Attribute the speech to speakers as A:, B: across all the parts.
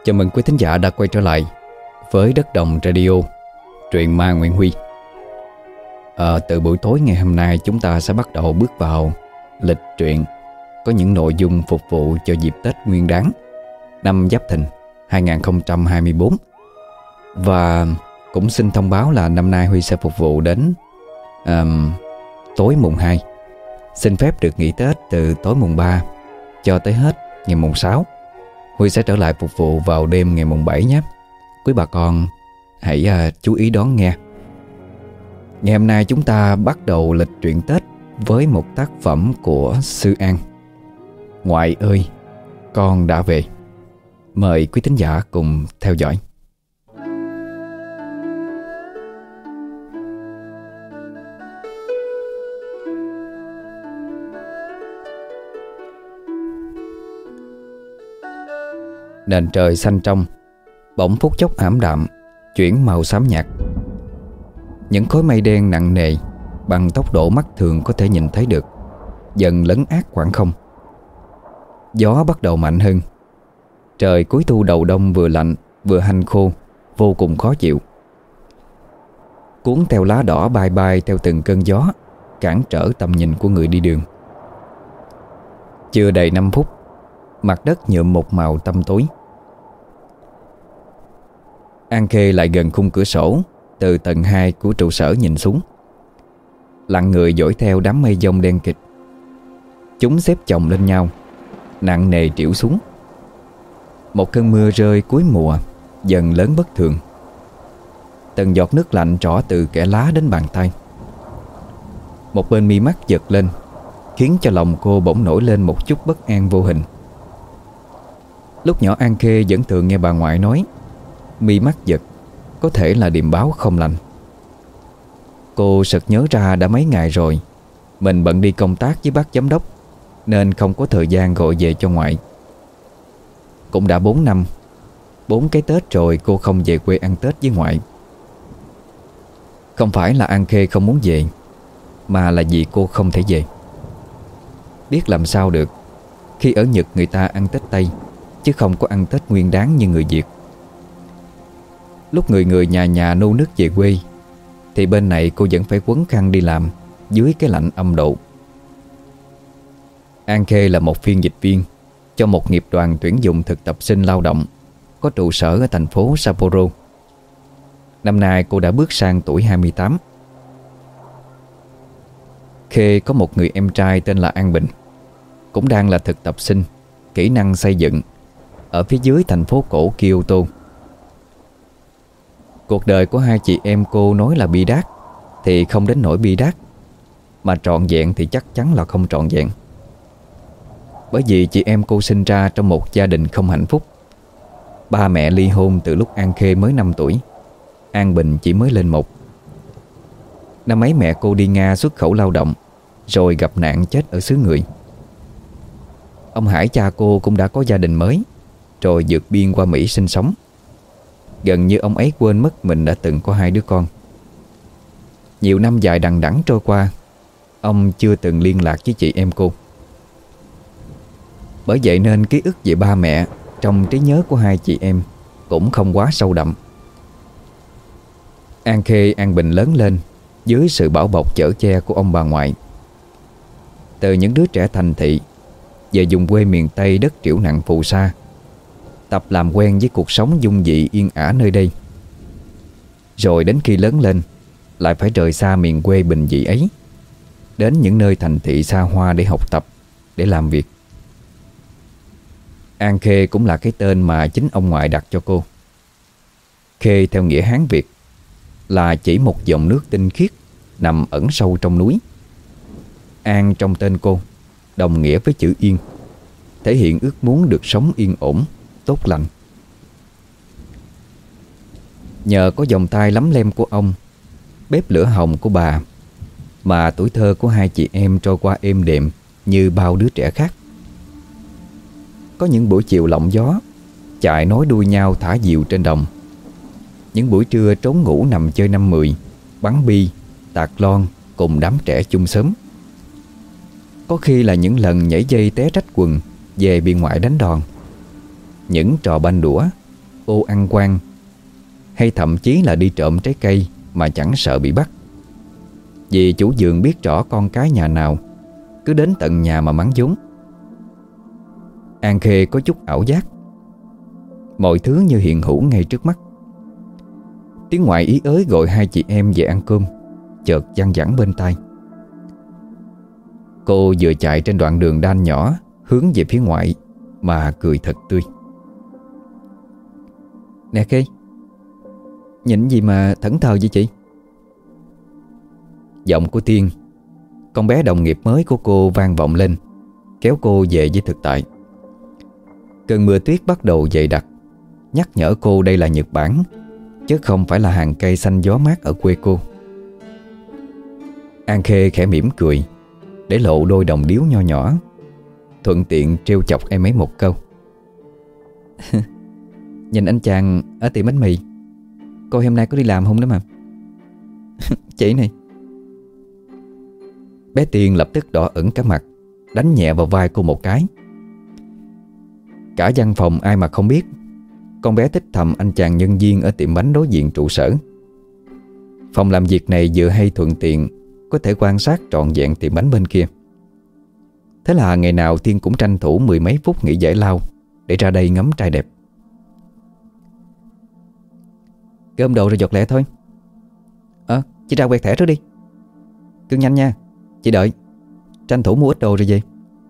A: Chào mừng quý thính giả đã quay trở lại với Đất Đồng Radio, truyện ma Nguyễn Huy. Từ buổi tối ngày hôm nay chúng ta sẽ bắt đầu bước vào lịch truyện có những nội dung phục vụ cho dịp Tết Nguyên Đán năm Giáp Thìn 2024. Và cũng xin thông báo là năm nay Huy sẽ phục vụ đến tối mùng 2. Xin phép được nghỉ Tết từ tối mùng 3 cho tới hết ngày mùng 6. Huy sẽ trở lại phục vụ vào đêm ngày mùng 7 nhé. Quý bà con hãy chú ý đón nghe. Ngày hôm nay chúng ta bắt đầu lịch truyện Tết với một tác phẩm của Sư An, Ngoại ơi, con đã về. Mời quý thính giả cùng theo dõi. Nền trời xanh trong bỗng phút chốc ảm đạm, chuyển màu xám nhạt. Những khối mây đen nặng nề bằng tốc độ mắt thường có thể nhìn thấy được dần lấn át khoảng không. Gió bắt đầu mạnh hơn. Trời cuối thu đầu đông vừa lạnh vừa hanh khô, vô cùng khó chịu. Cuốn theo lá đỏ bay bay theo từng cơn gió, cản trở tầm nhìn của người đi đường. Chưa đầy 5 phút, mặt đất nhuộm một màu tăm tối. An Khê lại gần khung cửa sổ từ tầng 2 của trụ sở nhìn xuống, lặng người dõi theo đám mây giông đen kịt. Chúng xếp chồng lên nhau, nặng nề trĩu xuống. Một cơn mưa rơi cuối mùa dần lớn bất thường. Từng giọt nước lạnh trỏ từ kẽ lá đến bàn tay. Một bên mi mắt giật lên, khiến cho lòng cô bỗng nổi lên một chút bất an vô hình. Lúc nhỏ An Khê vẫn thường nghe bà ngoại nói mi mắt giật có thể là điềm báo không lành. Cô sực nhớ ra đã mấy ngày rồi mình bận đi công tác với bác giám đốc, nên không có thời gian gọi về cho ngoại. Cũng đã 4 năm, 4 cái Tết rồi cô không về quê ăn Tết với ngoại. Không phải là An Khê không muốn về, mà là vì cô không thể về. Biết làm sao được khi ở Nhật người ta ăn Tết Tây, chứ không có ăn Tết Nguyên Đán như người Việt. Lúc người người nhà nhà nô nức về quê, thì bên này cô vẫn phải quấn khăn đi làm dưới cái lạnh âm độ. An Khê là một phiên dịch viên cho một nghiệp đoàn tuyển dụng thực tập sinh lao động có trụ sở ở thành phố Sapporo. Năm nay cô đã bước sang tuổi 28. Khê có một người em trai tên là An Bình, cũng đang là thực tập sinh kỹ năng xây dựng ở phía dưới thành phố cổ Kyoto. Cuộc đời của hai chị em cô nói là bi đát thì không đến nỗi bi đát, mà trọn vẹn thì chắc chắn là không trọn vẹn. Bởi vì chị em cô sinh ra trong một gia đình không hạnh phúc. Ba mẹ ly hôn từ lúc An Khê mới 5 tuổi, An Bình chỉ mới lên 1. Năm ấy mẹ cô đi Nga xuất khẩu lao động, rồi gặp nạn chết ở xứ người. Ông Hải cha cô cũng đã có gia đình mới, rồi vượt biên qua Mỹ sinh sống. Gần như ông ấy quên mất mình đã từng có 2 đứa con. Nhiều năm dài đằng đẵng trôi qua, ông chưa từng liên lạc với chị em cô. Bởi vậy nên ký ức về ba mẹ trong trí nhớ của hai chị em cũng không quá sâu đậm. An Khê, An Bình lớn lên dưới sự bảo bọc chở che của ông bà ngoại. Từ những đứa trẻ thành thị về vùng quê miền Tây đất triểu nặng phù sa, tập làm quen với cuộc sống dung dị yên ả nơi đây. Rồi đến khi lớn lên lại phải rời xa miền quê bình dị ấy, đến những nơi thành thị xa hoa để học tập, để làm việc. An Khê cũng là cái tên mà chính ông ngoại đặt cho cô. Khê theo nghĩa Hán Việt là chỉ một dòng nước tinh khiết nằm ẩn sâu trong núi. An trong tên cô đồng nghĩa với chữ yên, thể hiện ước muốn được sống yên ổn, tốt lành. Nhờ có vòng tay lấm lem của ông, bếp lửa hồng của bà, mà tuổi thơ của hai chị em trôi qua êm đềm như bao đứa trẻ khác. Có những buổi chiều lộng gió, chạy nối đuôi nhau thả diều trên đồng. Những buổi trưa trốn ngủ nằm chơi 5-10, bắn bi, tạt lon cùng đám trẻ chung xóm. Có khi là những lần nhảy dây té rách quần về bị ngoại đánh đòn. Những trò banh đũa ô ăn quan, hay thậm chí là đi trộm trái cây mà chẳng sợ bị bắt. Vì chủ vườn biết rõ con cái nhà nào cứ đến tận nhà mà mắng vốn. An Khê có chút ảo giác, mọi thứ như hiện hữu ngay trước mắt. Tiếng ngoại ý ới gọi hai chị em về ăn cơm chợt văng vẳng bên tai. Cô vừa chạy trên đoạn đường đan nhỏ hướng về phía ngoại mà cười thật tươi. Nè Khê, nhìn gì mà thẫn thờ vậy chị? Giọng của Tiên, con bé đồng nghiệp mới của cô, vang vọng lên, kéo cô về với thực tại. Cơn mưa tuyết bắt đầu dày đặc, nhắc nhở cô đây là Nhật Bản, chứ không phải là hàng cây xanh gió mát ở quê cô. An Khê khẽ mỉm cười, để lộ đôi đồng điếu nho nhỏ, thuận tiện trêu chọc em ấy một câu. Nhìn anh chàng ở tiệm bánh mì, cô hôm nay có đi làm không đó mà. Chị này. Bé Tiên lập tức đỏ ửng cả mặt, đánh nhẹ vào vai cô một cái. Cả văn phòng ai mà không biết con bé thích thầm anh chàng nhân viên ở tiệm bánh đối diện trụ sở. Phòng làm việc này vừa hay thuận tiện có thể quan sát trọn vẹn tiệm bánh bên kia. Thế là ngày nào Tiên cũng tranh thủ mười mấy phút nghỉ giải lao để ra đây ngắm trai đẹp. Gom đồ rồi giọt lẹ thôi. Chị ra quẹt thẻ trước đi. Cứ nhanh nha, chị đợi. Tranh thủ mua ít đồ rồi về.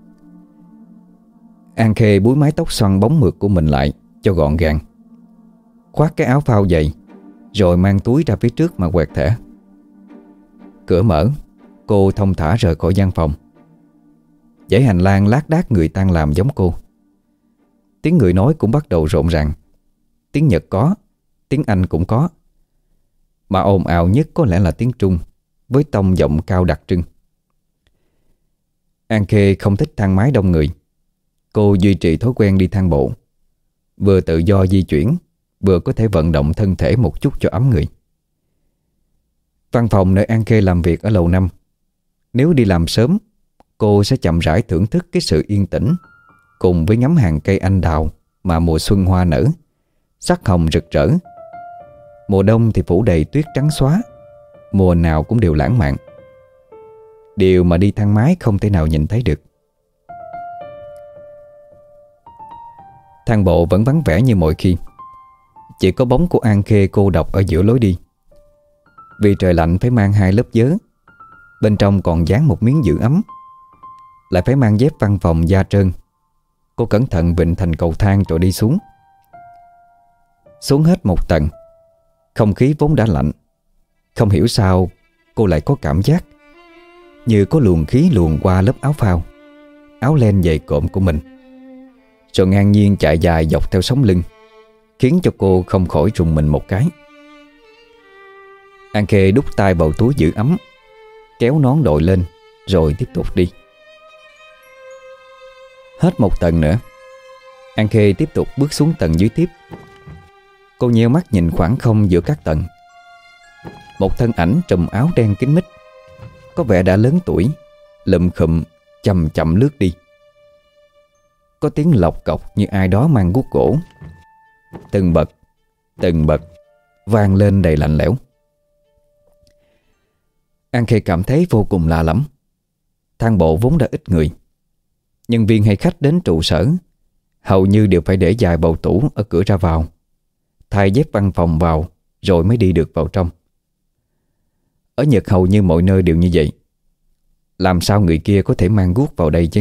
A: An Khê búi mái tóc xoăn bóng mượt của mình lại cho gọn gàng, khoác cái áo phao dày, rồi mang túi ra phía trước mà quẹt thẻ. Cửa mở, cô thong thả rời khỏi văn phòng. Dãy hành lang lác đác người tan làm giống cô. Tiếng người nói cũng bắt đầu rộn ràng. Tiếng Nhật có, tiếng Anh cũng có, mà ồn ào nhất có lẽ là tiếng Trung, với tông giọng cao đặc trưng. An Khê không thích thang máy đông người. Cô duy trì thói quen đi thang bộ, vừa tự do di chuyển, vừa có thể vận động thân thể một chút cho ấm người. Văn phòng nơi An Khê làm việc ở lầu 5. Nếu đi làm sớm, cô sẽ chậm rãi thưởng thức cái sự yên tĩnh, cùng với ngắm hàng cây anh đào mà mùa xuân hoa nở, sắc hồng rực rỡ. Mùa đông thì phủ đầy tuyết trắng xóa, mùa nào cũng đều lãng mạn, điều mà đi thang máy không thể nào nhìn thấy được. Thang bộ vẫn vắng vẻ như mọi khi, chỉ có bóng của An Khê cô độc ở giữa lối đi. Vì trời lạnh phải mang 2 lớp vớ, bên trong còn dán một miếng giữ ấm, lại phải mang dép văn phòng da trơn. Cô cẩn thận vịn thành cầu thang rồi đi xuống. Xuống hết một tầng, không khí vốn đã lạnh, không hiểu sao cô lại có cảm giác như có luồng khí luồn qua lớp áo phao, áo len dày cộm của mình, rồi ngang nhiên chạy dài dọc theo sống lưng, khiến cho cô không khỏi rùng mình một cái. An Khê đút tay vào túi giữ ấm, kéo nón đội lên, rồi tiếp tục đi. Hết một tầng nữa, An Khê tiếp tục bước xuống tầng dưới tiếp. Cô nheo mắt nhìn khoảng không giữa các tầng. Một thân ảnh trùm áo đen kín mít, có vẻ đã lớn tuổi, lụm khụm chậm chậm lướt đi. Có tiếng lọc cọc như ai đó mang guốc gỗ, từng bật vang lên đầy lạnh lẽo. An Khê cảm thấy vô cùng lạ lẫm. Thang bộ vốn đã ít người, nhân viên hay khách đến trụ sở hầu như đều phải để dài bầu tủ ở cửa ra vào, thay dép văn phòng vào rồi mới đi được vào trong. Ở Nhật hầu như mọi nơi đều như vậy. Làm sao người kia có thể mang guốc vào đây chứ?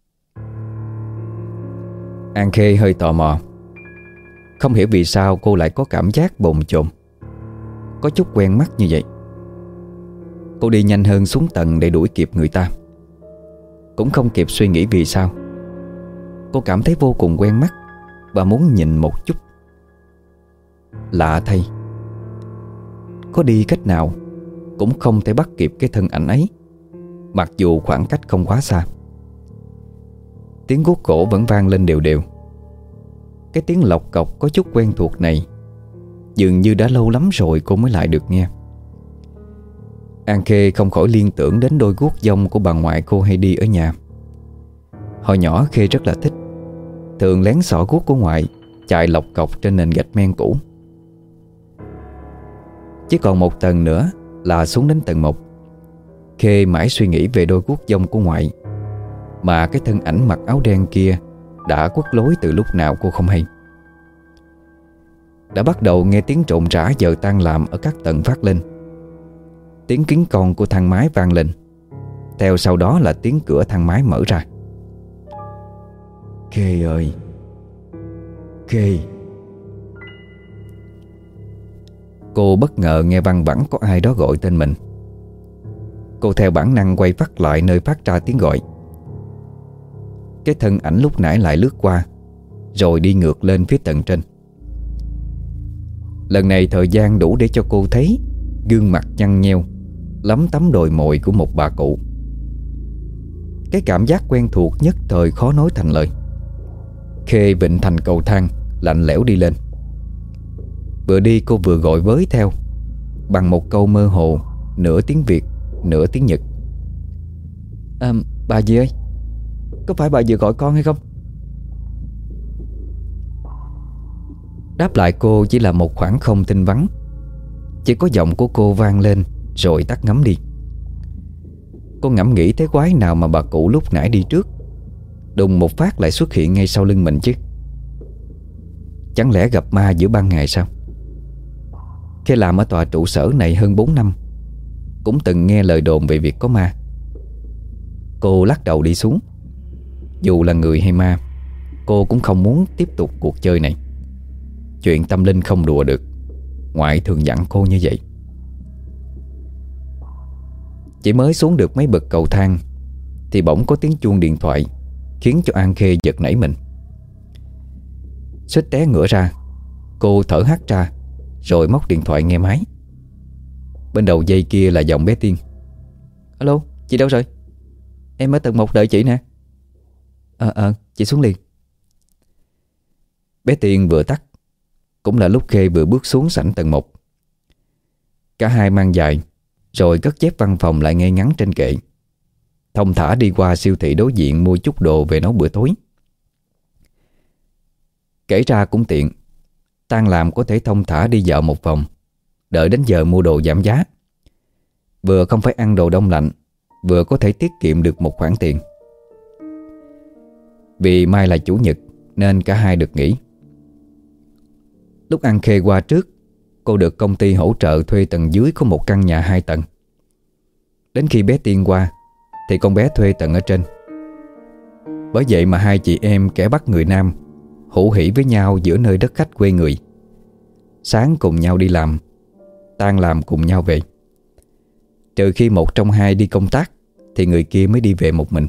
A: An Khê hơi tò mò. Không hiểu vì sao cô lại có cảm giác bồn chồn, có chút quen mắt như vậy. Cô đi nhanh hơn xuống tầng để đuổi kịp người ta. Cũng không kịp suy nghĩ vì sao, cô cảm thấy vô cùng quen mắt và muốn nhìn một chút. Lạ thay, có đi cách nào cũng không thể bắt kịp cái thân ảnh ấy, mặc dù khoảng cách không quá xa. Tiếng guốc gỗ vẫn vang lên đều đều. Cái tiếng lọc cọc có chút quen thuộc này dường như đã lâu lắm rồi cô mới lại được nghe. An Khê không khỏi liên tưởng đến đôi guốc dông của bà ngoại cô hay đi ở nhà. Hồi nhỏ Khê rất là thích, thường lén xỏ guốc của ngoại chạy lọc cọc trên nền gạch men cũ. Chỉ còn một tầng nữa là xuống đến tầng 1. Khê mãi suy nghĩ về đôi guốc dông của ngoại, mà cái thân ảnh mặc áo đen kia đã quất lối từ lúc nào cô không hay. Đã bắt đầu nghe tiếng rộn rã giờ tan làm ở các tầng phát lên. Tiếng kính con của thang máy vang lên, theo sau đó là tiếng cửa thang máy mở ra. Khê ơi, Khê. Cô bất ngờ nghe văng vẳng có ai đó gọi tên mình. Cô theo bản năng quay phát lại nơi phát ra tiếng gọi. Cái thân ảnh lúc nãy lại lướt qua, rồi đi ngược lên phía tầng trên. Lần này thời gian đủ để cho cô thấy gương mặt nhăn nheo, lấm tấm đồi mồi của một bà cụ. Cái cảm giác quen thuộc nhất thời khó nói thành lời. Khê vịn thành cầu thang, lạnh lẽo đi lên. Vừa đi cô vừa gọi với theo, bằng một câu mơ hồ, nửa tiếng Việt, nửa tiếng Nhật. Bà gì ơi, có phải bà vừa gọi con hay không? Đáp lại cô chỉ là một khoảng không tinh vắng. Chỉ có giọng của cô vang lên rồi tắt ngấm đi. Cô ngẫm nghĩ thế quái nào mà bà cụ lúc nãy đi trước, đùng một phát lại xuất hiện ngay sau lưng mình chứ. Chẳng lẽ gặp ma giữa ban ngày sao? Khi làm ở tòa trụ sở này hơn 4 năm, cũng từng nghe lời đồn về việc có ma. Cô lắc đầu đi xuống. Dù là người hay ma, cô cũng không muốn tiếp tục cuộc chơi này. Chuyện tâm linh không đùa được, ngoại thường dặn cô như vậy. Chỉ mới xuống được mấy bậc cầu thang thì bỗng có tiếng chuông điện thoại, khiến cho An Khê giật nảy mình. Suýt té ngửa ra, cô thở hắt ra rồi móc điện thoại nghe máy. Bên đầu dây kia là giọng bé Tiên. Alo, chị đâu rồi? Em ở tầng 1 đợi chị nè. Chị xuống liền. Bé Tiên vừa tắt, cũng là lúc Khê vừa bước xuống sảnh tầng 1. Cả hai mang giày, rồi cất dép văn phòng lại ngay ngắn trên kệ, thong thả đi qua siêu thị đối diện mua chút đồ về nấu bữa tối. Kể ra cũng tiện, tan làm có thể thong thả đi dạo một vòng, đợi đến giờ mua đồ giảm giá. Vừa không phải ăn đồ đông lạnh, vừa có thể tiết kiệm được một khoản tiền. Vì mai là chủ nhật nên cả hai được nghỉ. Lúc An Khê qua trước, cô được công ty hỗ trợ thuê tầng dưới của một căn nhà 2 tầng. Đến khi bé Tiên qua thì con bé thuê tầng ở trên. Bởi vậy mà hai chị em kẻ Bắc người Nam hữu hỉ với nhau giữa nơi đất khách quê người. Sáng cùng nhau đi làm, tan làm cùng nhau về. Trừ khi một trong hai đi công tác thì người kia mới đi về một mình.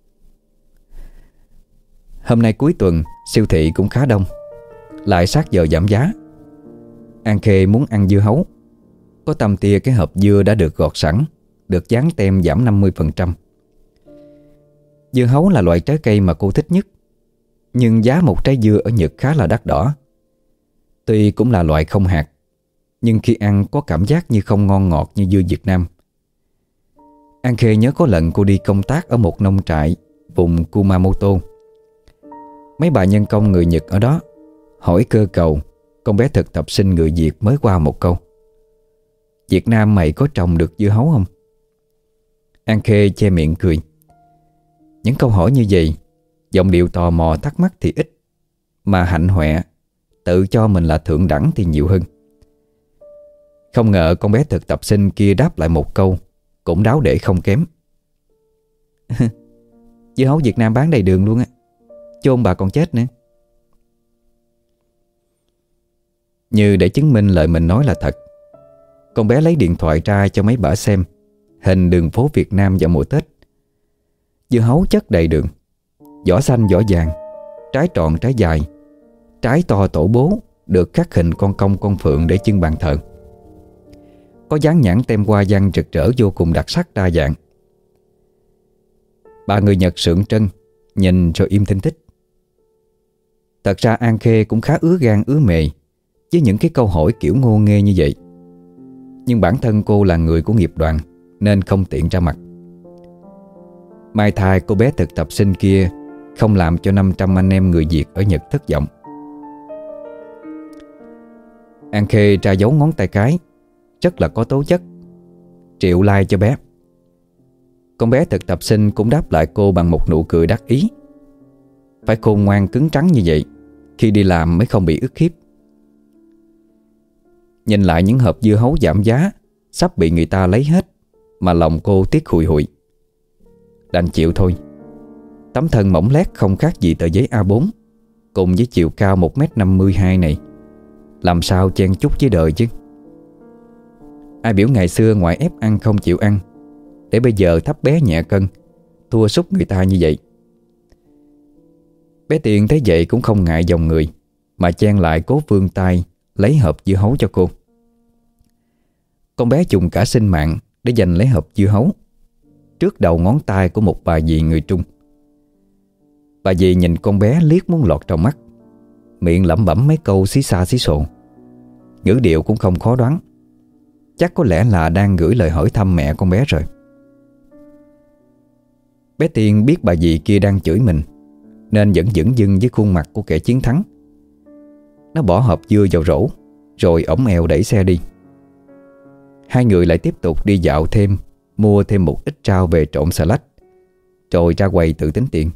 A: Hôm nay cuối tuần, siêu thị cũng khá đông, lại sát giờ giảm giá. An Khê muốn ăn dưa hấu. Có tầm tia cái hộp dưa đã được gọt sẵn, được dán tem giảm 50%. Dưa hấu là loại trái cây mà cô thích nhất, nhưng giá một trái dưa ở Nhật khá là đắt đỏ. Tuy cũng là loại không hạt, nhưng khi ăn có cảm giác như không ngon ngọt như dưa Việt Nam. An Khê nhớ có lần cô đi công tác ở một nông trại vùng Kumamoto. Mấy bà nhân công người Nhật ở đó hỏi cơ cầu con bé thực tập sinh người Việt mới qua một câu: Việt Nam mày có trồng được dưa hấu không? An Khê che miệng cười. Những câu hỏi như vậy, giọng điệu tò mò thắc mắc thì ít, mà hạnh hoẹ tự cho mình là thượng đẳng thì nhiều hơn. Không ngờ con bé thực tập sinh kia đáp lại một câu cũng đáo để không kém. Dưa hấu Việt Nam bán đầy đường luôn á, chôn bà còn chết nữa. Như để chứng minh lời mình nói là thật, con bé lấy điện thoại ra cho mấy bà xem hình đường phố Việt Nam vào mùa Tết. Dưa hấu chất đầy đường, vỏ xanh vỏ vàng, trái tròn trái dài, trái to tổ bố, được khắc hình con công con phượng để trưng bàn thờ. Có dán nhãn tem hoa văn rực rỡ vô cùng đặc sắc đa dạng. Bà người Nhật sượng trân, nhìn rồi im thinh thích. Thật ra An Khê cũng khá ứa gan ứa mề với những cái câu hỏi kiểu ngô nghê như vậy. Nhưng bản thân cô là người của nghiệp đoàn nên không tiện ra mặt. Mai thai cô bé thực tập sinh kia không làm cho 500 anh em người Việt ở Nhật thất vọng. An Khê tra dấu ngón tay cái, rất là có tố chất, triệu like cho bé. Con bé thực tập sinh cũng đáp lại cô bằng một nụ cười đắc ý. Phải khôn ngoan cứng trắng như vậy, khi đi làm mới không bị ức hiếp. Nhìn lại những hộp dưa hấu giảm giá sắp bị người ta lấy hết, mà lòng cô tiếc hùi hụi. Đành chịu thôi. Tấm thân mỏng lét không khác gì tờ giấy A4, cùng với chiều cao 1m52 này, làm sao chen chúc với đời chứ. Ai biểu ngày xưa ngoại ép ăn không chịu ăn, để bây giờ thấp bé nhẹ cân, thua sút người ta như vậy. Bé Tiền thấy vậy cũng không ngại dòng người, mà chen lại cố vươn tay lấy hộp dưa hấu cho cô. Con bé dùng cả sinh mạng để giành lấy hộp dưa hấu trước đầu ngón tay của một bà dì người Trung. Bà dì nhìn con bé liếc muốn lọt trong mắt, miệng lẩm bẩm mấy câu xí xa xí xồ. Ngữ điệu cũng không khó đoán, chắc có lẽ là đang gửi lời hỏi thăm mẹ con bé rồi. Bé Tiên biết bà dì kia đang chửi mình, nên vẫn dửng dưng với khuôn mặt của kẻ chiến thắng. Nó bỏ hộp dưa vào rổ, rồi ổng eo đẩy xe đi. Hai người lại tiếp tục đi dạo thêm, mua thêm một ít rau về trộn xà lách, rồi ra quầy tự tính tiền.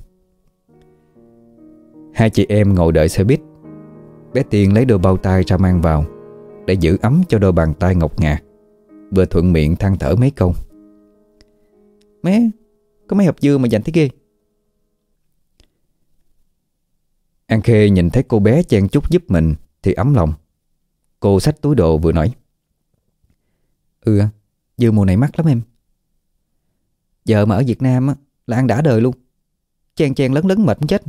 A: Hai chị em ngồi đợi xe buýt. Bé Tiên lấy đôi bao tay ra mang vào, để giữ ấm cho đôi bàn tay ngọc ngà, vừa thuận miệng than thở mấy câu. Mẹ, có mấy hộp dưa mà dành thế ghê. An Khê nhìn thấy cô bé chen chúc giúp mình thì ấm lòng. Cô xách túi đồ vừa nói: dưa mùa này mắc lắm em. Giờ mà ở Việt Nam á, là ăn đã đời luôn. Chen chen lấn lấn mệt chết.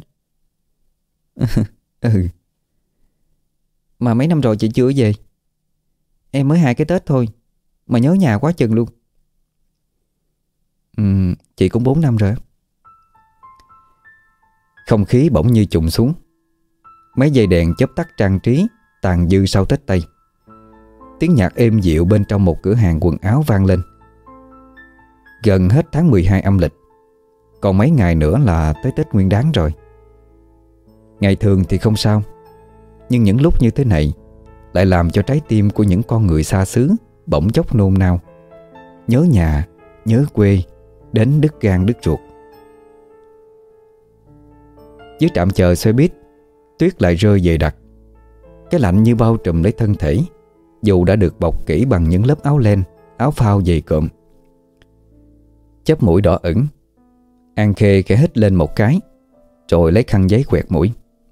A: Mà mấy năm rồi chị chưa về. Em mới 2 cái Tết thôi mà nhớ nhà quá chừng luôn. Chị cũng 4 năm rồi. Không khí bỗng như trùng xuống. Mấy dây đèn chớp tắt trang trí tàn dư sau Tết Tây. Tiếng nhạc êm dịu bên trong một cửa hàng quần áo vang lên. Gần hết tháng 12 âm lịch, còn mấy ngày nữa là tới Tết Nguyên Đán rồi. Ngày thường thì không sao, nhưng những lúc như thế này lại làm cho trái tim của những con người xa xứ bỗng chốc nôn nao, nhớ nhà, nhớ quê, đến đứt gan đứt ruột. Dưới trạm chờ xe buýt, tuyết lại rơi dày đặc. Cái lạnh như bao trùm lấy thân thể, dù đã được bọc kỹ bằng những lớp áo len, áo phao dày cộm. Chóp mũi đỏ ửng, An Khê khẽ hít lên một cái, rồi lấy khăn giấy quẹt mũi.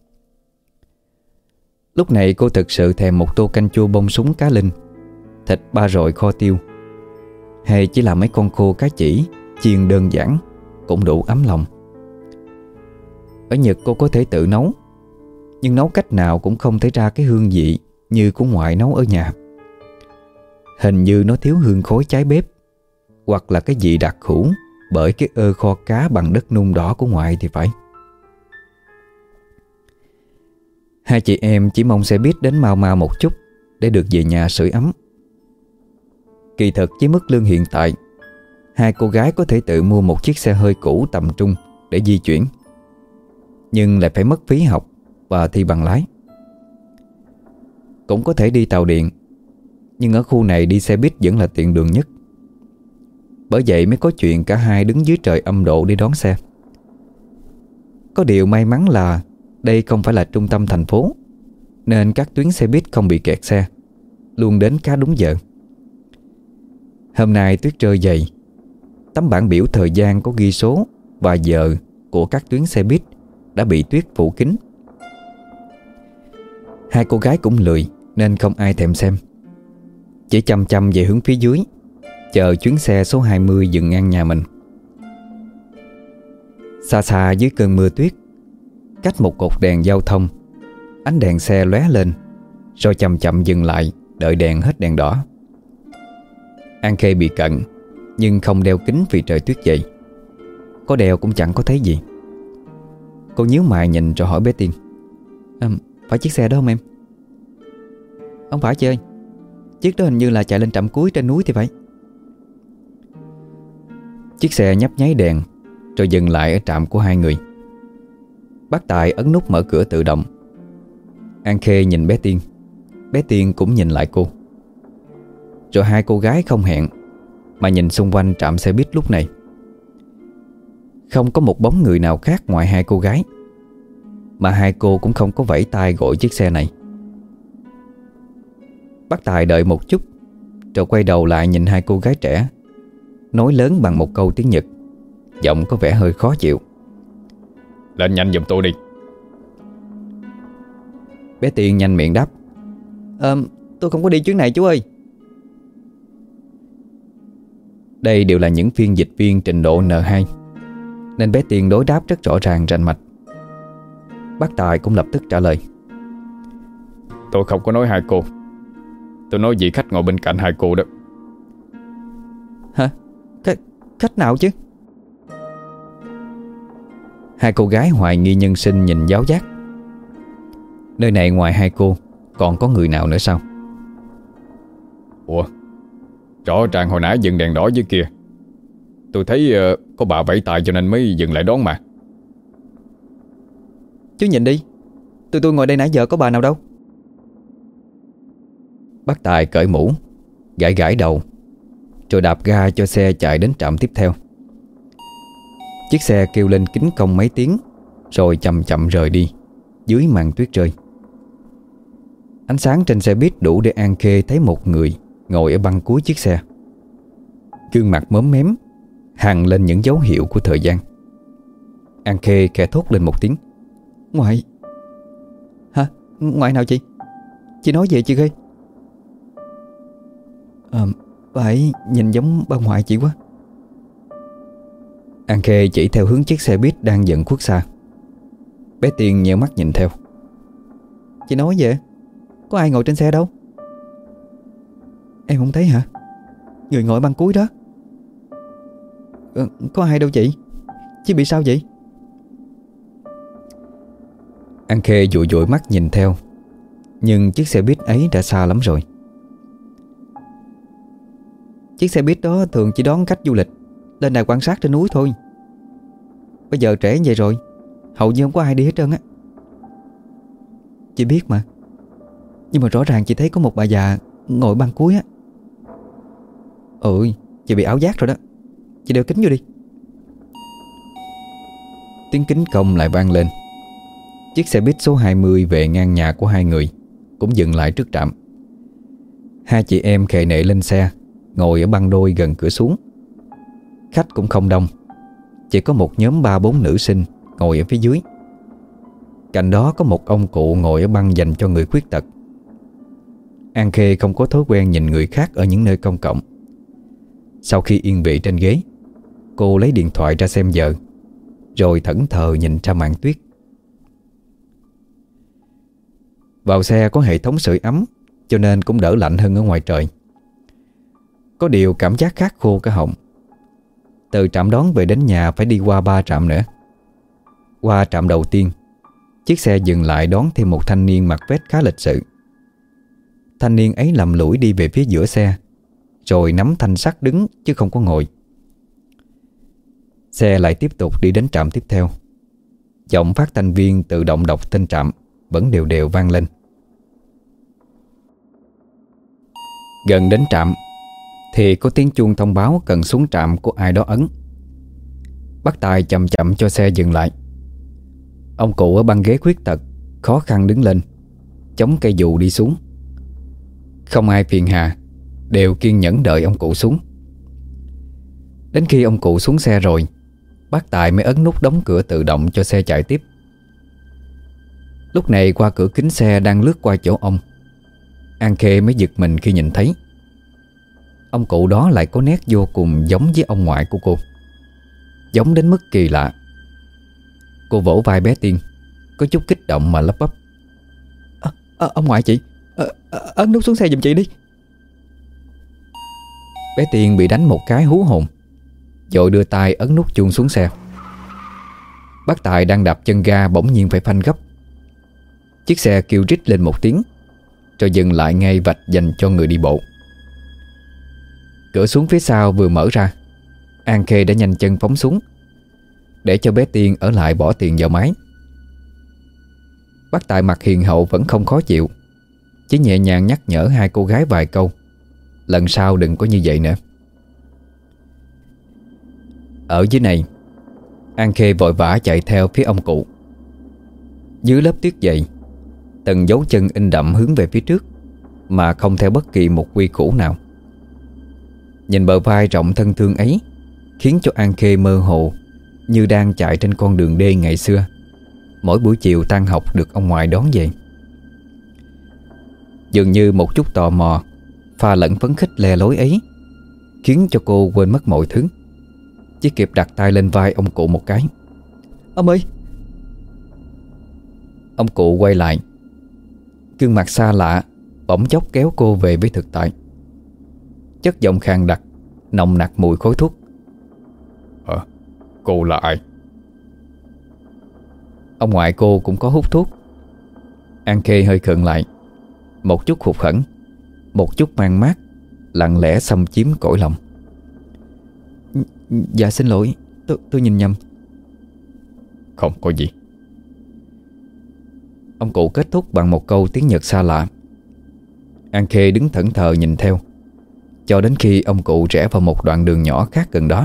A: Lúc này cô thực sự thèm một tô canh chua bông súng cá linh, thịt ba rọi kho tiêu, hay chỉ là mấy con khô cá chỉ chiên đơn giản cũng đủ ấm lòng. Ở Nhật cô có thể tự nấu, nhưng nấu cách nào cũng không thể ra cái hương vị như của ngoại nấu ở nhà. Hình như nó thiếu hương khói cháy bếp, hoặc là cái vị đặc hữu bởi cái ơ kho cá bằng đất nung đỏ của ngoại thì phải. Hai chị em chỉ mong xe buýt đến mau mau một chút để được về nhà sưởi ấm. Kỳ thực với mức lương hiện tại, hai cô gái có thể tự mua một chiếc xe hơi cũ tầm trung để di chuyển, nhưng lại phải mất phí học và thi bằng lái. Cũng có thể đi tàu điện, nhưng ở khu này đi xe buýt vẫn là tiện đường nhất. Bởi vậy mới có chuyện cả hai đứng dưới trời âm độ đi đón xe. Có điều may mắn là đây không phải là trung tâm thành phố, nên các tuyến xe buýt không bị kẹt xe, luôn đến khá đúng giờ. Hôm nay tuyết rơi dày. Tấm bảng biểu thời gian có ghi số và giờ của các tuyến xe buýt đã bị tuyết phủ kín. Hai cô gái cũng lười nên không ai thèm xem, chỉ chăm chăm về hướng phía dưới, chờ chuyến xe số 20 dừng ngang nhà mình. Xa xa dưới cơn mưa tuyết, cách một cột đèn giao thông, ánh đèn xe lóe lên, rồi chậm chậm dừng lại, đợi đèn hết đèn đỏ. An Khê bị cận, nhưng không đeo kính vì trời tuyết dày. Có đeo cũng chẳng có thấy gì. Cô nhíu mày nhìn rồi hỏi bé Tiên: phải chiếc xe đó không em? Không phải chị ơi, chiếc đó hình như là chạy lên trạm cuối trên núi thì phải. Chiếc xe nhấp nháy đèn rồi dừng lại ở trạm của hai người. Bác Tài ấn nút mở cửa tự động. An Khê nhìn bé Tiên. Bé Tiên cũng nhìn lại cô. Rồi hai cô gái không hẹn mà nhìn xung quanh trạm xe buýt lúc này. Không có một bóng người nào khác ngoài hai cô gái, mà hai cô cũng không có vẫy tay gọi chiếc xe này. Bác Tài đợi một chút rồi quay đầu lại nhìn hai cô gái trẻ, nói lớn bằng một câu tiếng Nhật, giọng có vẻ hơi khó chịu:
B: Lên nhanh giùm tôi đi.
A: Bé Tiên nhanh miệng đáp: Tôi không có đi chuyến này chú ơi. Đây đều là những phiên dịch viên trình độ N2, nên bé Tiên đối đáp rất rõ ràng rành mạch. Bác Tài cũng lập tức trả lời:
B: Tôi không có nói hai cô, tôi nói vị khách ngồi bên cạnh hai cô đó.
A: Hả? Khách nào chứ? Hai cô gái hoài nghi nhân sinh nhìn giáo giác. Nơi này ngoài hai cô còn có người nào nữa sao?
B: Ủa, rõ ràng hồi nãy dừng đèn đỏ dưới kia, tôi thấy có bà vẫy tay cho nên mới dừng lại đón mà.
A: Chú nhìn đi, tôi ngồi đây nãy giờ có bà nào đâu. Bác Tài cởi mũ, gãi gãi đầu, rồi đạp ga cho xe chạy đến trạm tiếp theo. Chiếc xe kêu lên kính cong mấy tiếng, rồi chậm chậm rời đi dưới màn tuyết rơi. Ánh sáng trên xe buýt đủ để An Khê thấy một người ngồi ở băng cuối chiếc xe. Gương mặt móm mém, hằn lên những dấu hiệu của thời gian. An Khê khẽ thốt lên một tiếng: Ngoại. Hả? Ngoại nào chị? Chị nói gì chị ơi? Bà ấy nhìn giống bà ngoại chị quá. An Khê chỉ theo hướng chiếc xe buýt đang dần khuất xa. Bé Tiên nheo mắt nhìn theo. Chị nói vậy? Có ai ngồi trên xe đâu? Em không thấy hả? Người ngồi băng cuối đó. Có ai đâu chị. Chị bị sao vậy? An Khê dụi dụi mắt nhìn theo, nhưng chiếc xe buýt ấy đã xa lắm rồi. Chiếc xe buýt đó thường chỉ đón khách du lịch lên đài quan sát trên núi thôi. Bây giờ trễ như vậy rồi, hầu như không có ai đi hết trơn á. Chị biết mà, nhưng mà rõ ràng chị thấy có một bà già ngồi băng cuối á. Ừ, chị bị ảo giác rồi đó. Chị đeo kính vô đi. Tiếng kính cong lại vang lên. Chiếc xe buýt số 20 về ngang nhà của hai người cũng dừng lại trước trạm. Hai chị em khệ nệ lên xe, ngồi ở băng đôi gần cửa xuống. Khách cũng không đông, chỉ có một nhóm 3-4 nữ sinh ngồi ở phía dưới. Cạnh đó có một ông cụ ngồi ở băng dành cho người khuyết tật. An Khê không có thói quen nhìn người khác ở những nơi công cộng. Sau khi yên vị trên ghế, cô lấy điện thoại ra xem giờ, rồi thẫn thờ nhìn ra màn tuyết. Vào xe có hệ thống sưởi ấm, cho nên cũng đỡ lạnh hơn ở ngoài trời. Có điều cảm giác khát khô cả họng. Từ trạm đón về đến nhà phải đi qua 3 trạm nữa. Qua trạm đầu tiên, chiếc xe dừng lại đón thêm một thanh niên mặc vest khá lịch sự. Thanh niên ấy lầm lũi đi về phía giữa xe, rồi nắm thanh sắt đứng chứ không có ngồi. Xe lại tiếp tục đi đến trạm tiếp theo. Giọng phát thanh viên tự động đọc tên trạm vẫn đều đều vang lên. Gần đến trạm thì có tiếng chuông thông báo cần xuống trạm của ai đó ấn. Bác Tài chậm chậm cho xe dừng lại. Ông cụ ở băng ghế khuyết tật khó khăn đứng lên, chống cây dù đi xuống. Không ai phiền hà, đều kiên nhẫn đợi ông cụ xuống. Đến khi ông cụ xuống xe rồi, bác Tài mới ấn nút đóng cửa tự động cho xe chạy tiếp. Lúc này qua cửa kính xe đang lướt qua chỗ ông, An Khê mới giật mình khi nhìn thấy ông cụ đó lại có nét vô cùng giống với ông ngoại của cô. Giống đến mức kỳ lạ. Cô vỗ vai bé Tiên, có chút kích động mà lắp bắp: Ông ngoại chị, ấn nút xuống xe giùm chị đi. Bé Tiên bị đánh một cái hú hồn, vội đưa tay ấn nút chuông xuống xe. Bác Tài đang đạp chân ga bỗng nhiên phải phanh gấp. Chiếc xe kêu rít lên một tiếng, rồi dừng lại ngay vạch dành cho người đi bộ. Cửa xuống phía sau vừa mở ra, An Khê đã nhanh chân phóng xuống, để cho bé Tiên ở lại bỏ tiền vào máy. Bác Tài mặt hiền hậu vẫn không khó chịu, chỉ nhẹ nhàng nhắc nhở hai cô gái vài câu, lần sau đừng có như vậy nữa. Ở dưới này, An Khê vội vã chạy theo phía ông cụ. Dưới lớp tuyết dày, từng dấu chân in đậm hướng về phía trước, mà không theo bất kỳ một quy củ nào. Nhìn bờ vai rộng thân thương ấy khiến cho An Khê mơ hồ như đang chạy trên con đường đê ngày xưa, mỗi buổi chiều tan học được ông ngoại đón về. Dường như một chút tò mò pha lẫn phấn khích le lối ấy khiến cho cô quên mất mọi thứ, chỉ kịp đặt tay lên vai ông cụ một cái. Ông ơi! Ông cụ quay lại, gương mặt xa lạ bỗng chốc kéo cô về với thực tại. Chất giọng khàn đặc, nồng nặc mùi khói thuốc.
B: Cô là ai?
A: Ông ngoại cô cũng có hút thuốc. An Khê hơi khựng lại, một chút hụt hẫng, một chút mang mát lặng lẽ xâm chiếm cõi lòng. Dạ xin lỗi, tôi nhìn nhầm.
B: Không có gì.
A: Ông cụ kết thúc bằng một câu tiếng Nhật xa lạ. An Khê đứng thẫn thờ nhìn theo, cho đến khi ông cụ rẽ vào một đoạn đường nhỏ khác gần đó.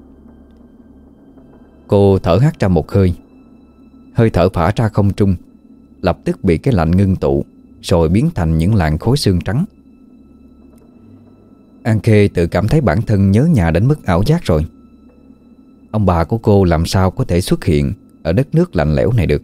A: Cô thở hắt ra một hơi. Hơi thở phả ra không trung lập tức bị cái lạnh ngưng tụ, rồi biến thành những làn khối xương trắng. An Khê tự cảm thấy bản thân nhớ nhà đến mức ảo giác rồi. Ông bà của cô làm sao có thể xuất hiện ở đất nước lạnh lẽo này được.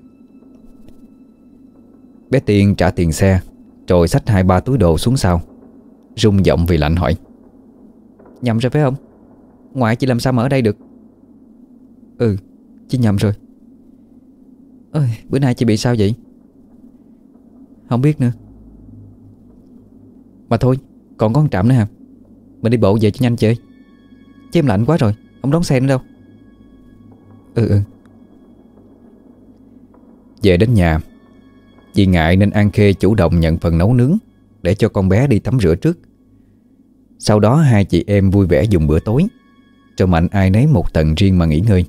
A: Bé Tiên trả tiền xe, rồi xách 2-3 túi đồ xuống sau, rung giọng vì lạnh hỏi: Nhầm rồi phải không? Ngoại chị làm sao mà ở đây được? Ừ, chị nhầm rồi. Ơi, bữa nay chị bị sao vậy? Không biết nữa. Mà thôi, còn có con Trạm nữa hả? Mình đi bộ về cho nhanh chơi, chứ em lạnh quá rồi, không đón xe nữa đâu. Ừ. Về đến nhà, vì ngại nên An Khê chủ động nhận phần nấu nướng, để cho con bé đi tắm rửa trước. Sau đó hai chị em vui vẻ dùng bữa tối, cho mạnh ai nấy một tầng riêng mà nghỉ ngơi.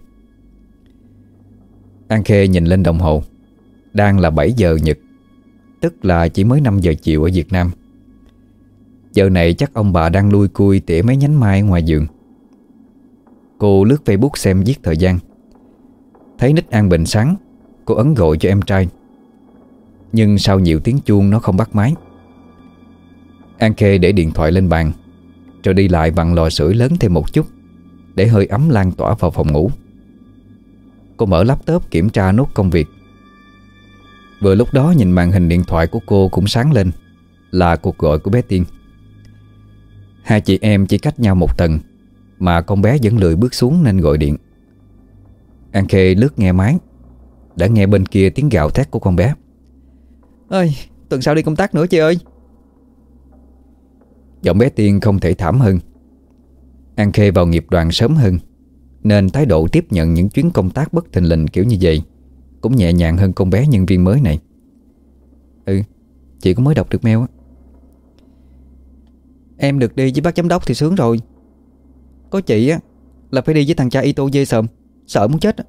A: An Khê nhìn lên đồng hồ, đang là 7 giờ Nhật, tức là chỉ mới 5 giờ chiều ở Việt Nam. Giờ này chắc ông bà đang lui cui tỉa mấy nhánh mai ở ngoài giường. Cô lướt Facebook xem giết thời gian. Thấy nick An Bình sáng, cô ấn gọi cho em trai, nhưng sau nhiều tiếng chuông nó không bắt máy. An Khê để điện thoại lên bàn, rồi đi lại vặn lò sưởi lớn thêm một chút, để hơi ấm lan tỏa vào phòng ngủ. Cô mở laptop kiểm tra nốt công việc. Vừa lúc đó nhìn màn hình điện thoại của cô cũng sáng lên, là cuộc gọi của bé Tiên. Hai chị em chỉ cách nhau một tầng, mà con bé vẫn lười bước xuống nên gọi điện. An Khê lướt nghe máy, đã nghe bên kia tiếng gào thét của con bé: Ơi, tuần sau đi công tác nữa chị ơi. Giọng bé Tiên không thể thảm hơn. An Khê vào nghiệp đoàn sớm hơn, nên thái độ tiếp nhận những chuyến công tác bất thình lình kiểu như vậy cũng nhẹ nhàng hơn con bé nhân viên mới này. Ừ, chị cũng mới đọc được mail á. Em được đi với bác giám đốc thì sướng rồi. Có chị á là phải đi với thằng cha Ito dê sờm, sợ muốn chết á.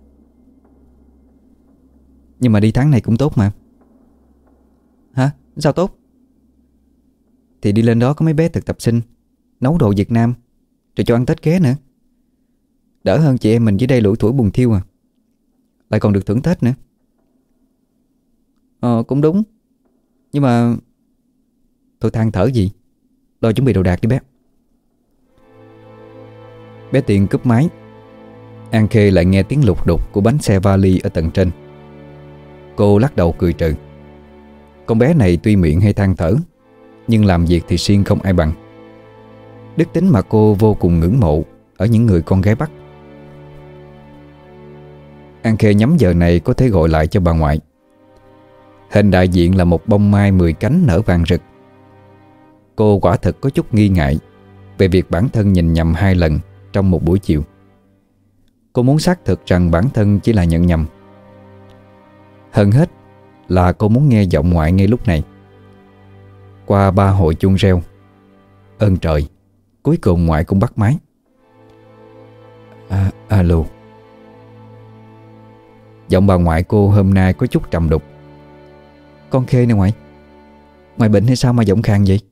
A: Nhưng mà đi tháng này cũng tốt mà. Hả? Sao tốt? Thì đi lên đó có mấy bé thực tập sinh, nấu đồ Việt Nam, rồi cho ăn Tết ké nữa. Đỡ hơn chị em mình dưới đây lủi thủi buồn thiêu à. Lại còn được thưởng Tết nữa. Cũng đúng. Nhưng mà tôi than thở gì. Lo chuẩn bị đồ đạc đi bé. Bé Tiên cúp máy. An Khê lại nghe tiếng lục đục của bánh xe vali ở tầng trên. Cô lắc đầu cười trừ. Con bé này tuy miệng hay than thở, nhưng làm việc thì siêng không ai bằng. Đức tính mà cô vô cùng ngưỡng mộ ở những người con gái Bắc. An Khê nhắm giờ này có thể gọi lại cho bà ngoại. Hình đại diện là một bông mai 10 cánh nở vàng rực. Cô quả thực có chút nghi ngại về việc bản thân nhìn nhầm 2 lần trong một buổi chiều. Cô muốn xác thực rằng bản thân chỉ là nhận nhầm. Hơn hết là cô muốn nghe giọng ngoại ngay lúc này. Qua 3 hồi chuông reo, ơn trời, cuối cùng ngoại cũng bắt máy. Alo. Giọng bà ngoại cô hôm nay có chút trầm đục. Con Khê nè ngoại. Mày bệnh hay sao mà giọng khàn vậy?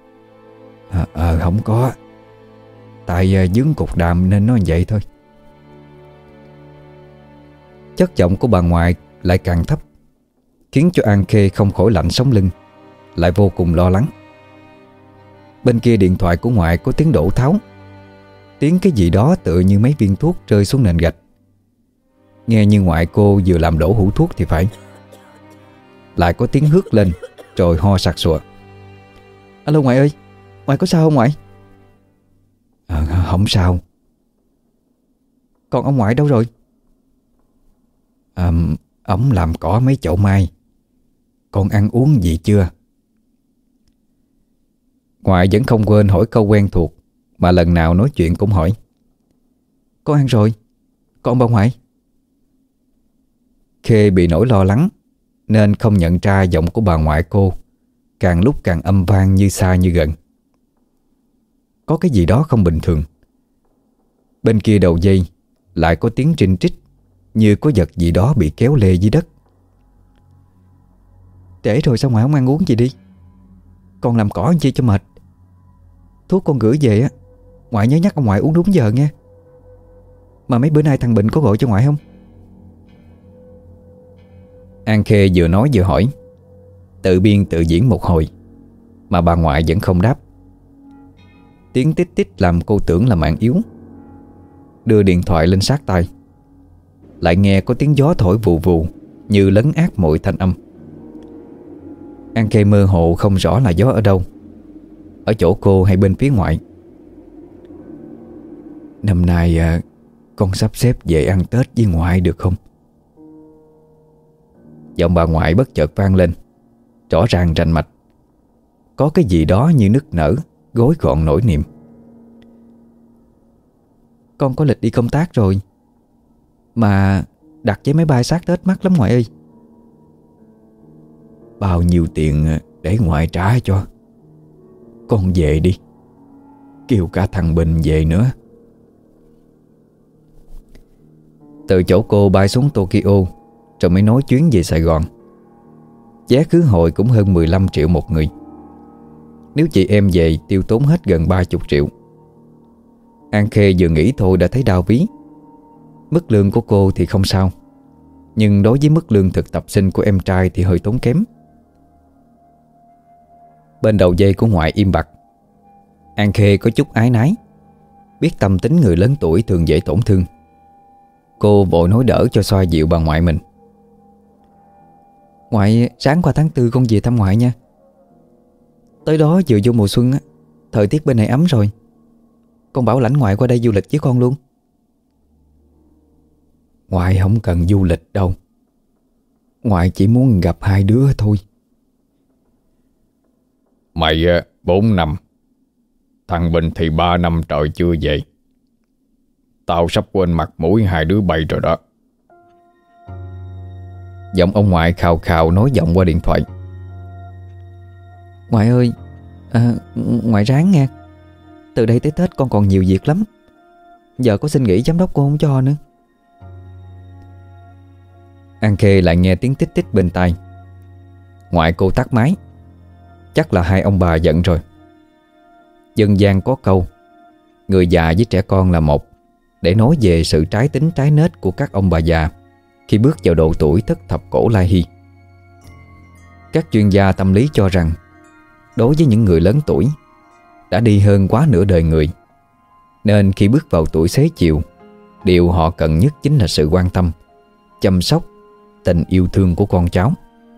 A: Không có. Tại dướng cục đàm nên nó vậy thôi. Chất giọng của bà ngoại lại càng thấp, khiến cho An Khê không khỏi lạnh sống lưng, lại vô cùng lo lắng. Bên kia điện thoại của ngoại có tiếng đổ tháo, tiếng cái gì đó tựa như mấy viên thuốc rơi xuống nền gạch. Nghe như ngoại cô vừa làm đổ hũ thuốc thì phải. Lại có tiếng hướt lên rồi ho sặc sụa. Alo ngoại ơi, ngoại có sao không ngoại? Không sao. Còn ông ngoại đâu rồi? Ông làm cỏ mấy chậu mai. Con ăn uống gì chưa? Ngoại vẫn không quên hỏi câu quen thuộc mà lần nào nói chuyện cũng hỏi. Con ăn rồi. Còn bà ngoại? Khê bị nỗi lo lắng nên không nhận ra giọng của bà ngoại cô càng lúc càng âm vang như xa như gần. Có cái gì đó không bình thường. Bên kia đầu dây lại có tiếng trinh trích, như có vật gì đó bị kéo lê dưới đất. Trễ rồi sao ngoại không ăn uống gì đi? Con làm cỏ chi cho mệt. Thuốc con gửi về á, ngoại nhớ nhắc ông ngoại uống đúng giờ nghe. Mà mấy bữa nay thằng Bình có gọi cho ngoại không? An Khê vừa nói vừa hỏi, tự biên tự diễn một hồi mà bà ngoại vẫn không đáp. Tiếng tít tít làm cô tưởng là mạng yếu. Đưa điện thoại lên sát tai, lại nghe có tiếng gió thổi vù vù như lấn át mọi thanh âm. An Khê mơ hồ không rõ là gió ở đâu, ở chỗ cô hay bên phía ngoại. Năm nay con sắp xếp về ăn Tết với ngoại được không? Giọng bà ngoại bất chợt vang lên, rõ ràng rành mạch. Có cái gì đó như nức nở, gối gọn nỗi niềm. Con có lịch đi công tác rồi, mà đặt vé máy bay sát Tết mắc lắm ngoại ơi. Bao nhiêu tiền để ngoại trả cho? Con về đi, kêu cả thằng Bình về nữa. Từ chỗ cô bay xuống Tokyo rồi mới nói chuyến về Sài Gòn. Vé khứ hồi cũng hơn 15 triệu một người. Nếu chị em về tiêu tốn hết gần 30 triệu. An Khê vừa nghĩ thôi đã thấy đau ví. Mức lương của cô thì không sao, nhưng đối với mức lương thực tập sinh của em trai thì hơi tốn kém. Bên đầu dây của ngoại im bặt. An Khê có chút ái nái, biết tâm tính người lớn tuổi thường dễ tổn thương. Cô vội nói đỡ cho xoa dịu bà ngoại mình. Ngoại, sáng qua tháng 4 con về thăm ngoại nha. Tới đó vừa vô mùa xuân á, thời tiết bên này ấm rồi. Con bảo lãnh ngoại qua đây du lịch với con luôn. Ngoại không cần du lịch đâu. Ngoại chỉ muốn gặp hai đứa thôi.
B: Mày 4 năm, thằng Bình thì 3 năm trời chưa về. Tao sắp quên mặt mũi hai đứa bay rồi đó.
A: Giọng ông ngoại khào khào nói giọng qua điện thoại. Ngoại ơi, ngoại ráng nghe. Từ đây tới Tết con còn nhiều việc lắm. Giờ có xin nghỉ giám đốc cô không cho nữa. An Khê lại nghe tiếng tít tít bên tai. Ngoại cô tắt máy. Chắc là hai ông bà giận rồi. Dân gian có câu người già với trẻ con là một, để nói về sự trái tính trái nết của các ông bà già khi bước vào độ tuổi thất thập cổ lai hy. Các chuyên gia tâm lý cho rằng đối với những người lớn tuổi đã đi hơn quá nửa đời người, nên khi bước vào tuổi xế chiều, điều họ cần nhất chính là sự quan tâm, chăm sóc, tình yêu thương của con cháu.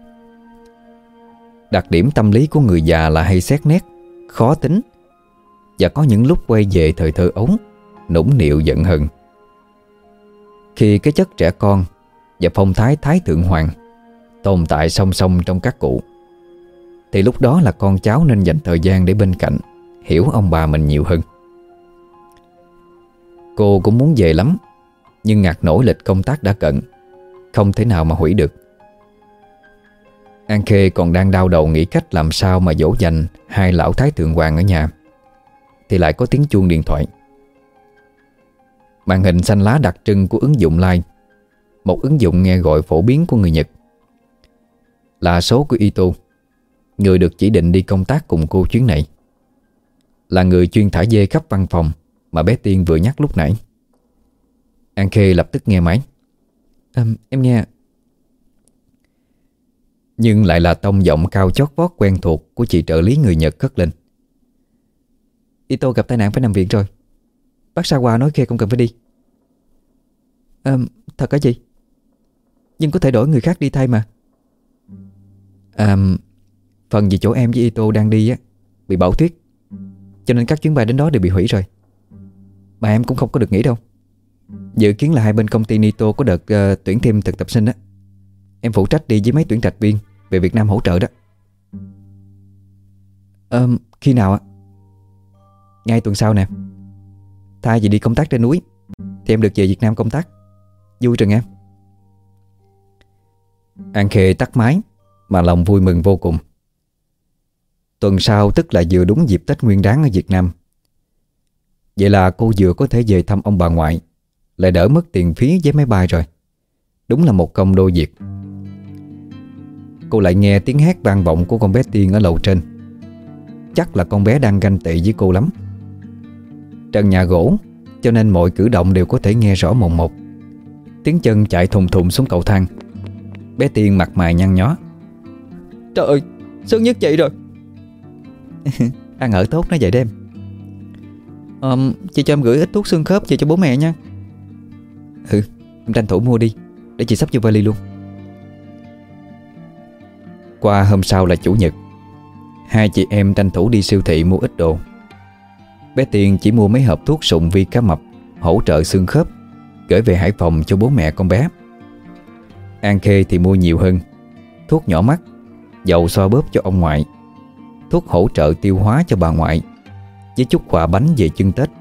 A: Đặc điểm tâm lý của người già là hay xét nét, khó tính, và có những lúc quay về thời thơ ấu, nũng nịu giận hờn. Khi cái chất trẻ con và phong thái thái thượng hoàng tồn tại song song trong các cụ, thì lúc đó là con cháu nên dành thời gian để bên cạnh, hiểu ông bà mình nhiều hơn. Cô cũng muốn về lắm, nhưng ngặt nổi lịch công tác đã cận, không thể nào mà hủy được. An Khê còn đang đau đầu nghĩ cách làm sao mà dỗ dành hai lão thái thượng hoàng ở nhà, thì lại có tiếng chuông điện thoại. Màn hình xanh lá đặc trưng của ứng dụng Line, một ứng dụng nghe gọi phổ biến của người Nhật. Là số của Ito, người được chỉ định đi công tác cùng cô chuyến này, là người chuyên thả dê khắp văn phòng mà bé Tiên vừa nhắc lúc nãy. An Khê lập tức nghe máy. Em nghe. Nhưng lại là tông giọng cao chót vót quen thuộc của chị trợ lý người Nhật cất lên. Ito gặp tai nạn phải nằm viện rồi. Bác Sawa nói Khê không cần phải đi. Thật hả chị? Nhưng có thể đổi người khác đi thay mà. Phần vì chỗ em với Ito đang đi á bị bão tuyết, cho nên các chuyến bay đến đó đều bị hủy rồi. Mà em cũng không có được nghỉ đâu. Dự kiến là hai bên công ty Nito có đợt tuyển thêm thực tập sinh á. Em phụ trách đi với mấy tuyển trạch viên về Việt Nam hỗ trợ đó. Khi nào ạ? Ngay tuần sau nè. Thay vì đi công tác trên núi thì em được về Việt Nam công tác. Vui rồi em. An Khê tắt máy mà lòng vui mừng vô cùng. Tuần sau tức là vừa đúng dịp Tết Nguyên Đán ở Việt Nam. Vậy là cô vừa có thể về thăm ông bà ngoại, lại đỡ mất tiền phí vé máy bay rồi. Đúng là một công đôi việc. Cô lại nghe tiếng hét vang vọng của con bé Tiên ở lầu trên. Chắc là con bé đang ganh tị với cô lắm. Trần nhà gỗ, cho nên mọi cử động đều có thể nghe rõ mồn một. Tiếng chân chạy thùng thùng xuống cầu thang. Bé Tiên mặt mày nhăn nhó. Trời ơi, sướng nhất vậy rồi. Ăn ở tốt nó vậy đó em. Chị cho em gửi ít thuốc xương khớp về cho bố mẹ nha. Em tranh thủ mua đi, để chị sắp vô vali luôn. Qua hôm sau là Chủ nhật. Hai chị em tranh thủ đi siêu thị mua ít đồ. Bé Tiên chỉ mua mấy hộp thuốc sụng vi cá mập hỗ trợ xương khớp, gửi về Hải Phòng cho bố mẹ con bé. An Khê thì mua nhiều hơn: thuốc nhỏ mắt, dầu xoa bóp cho ông ngoại, thuốc hỗ trợ tiêu hóa cho bà ngoại, với chút quà bánh về chưng Tết.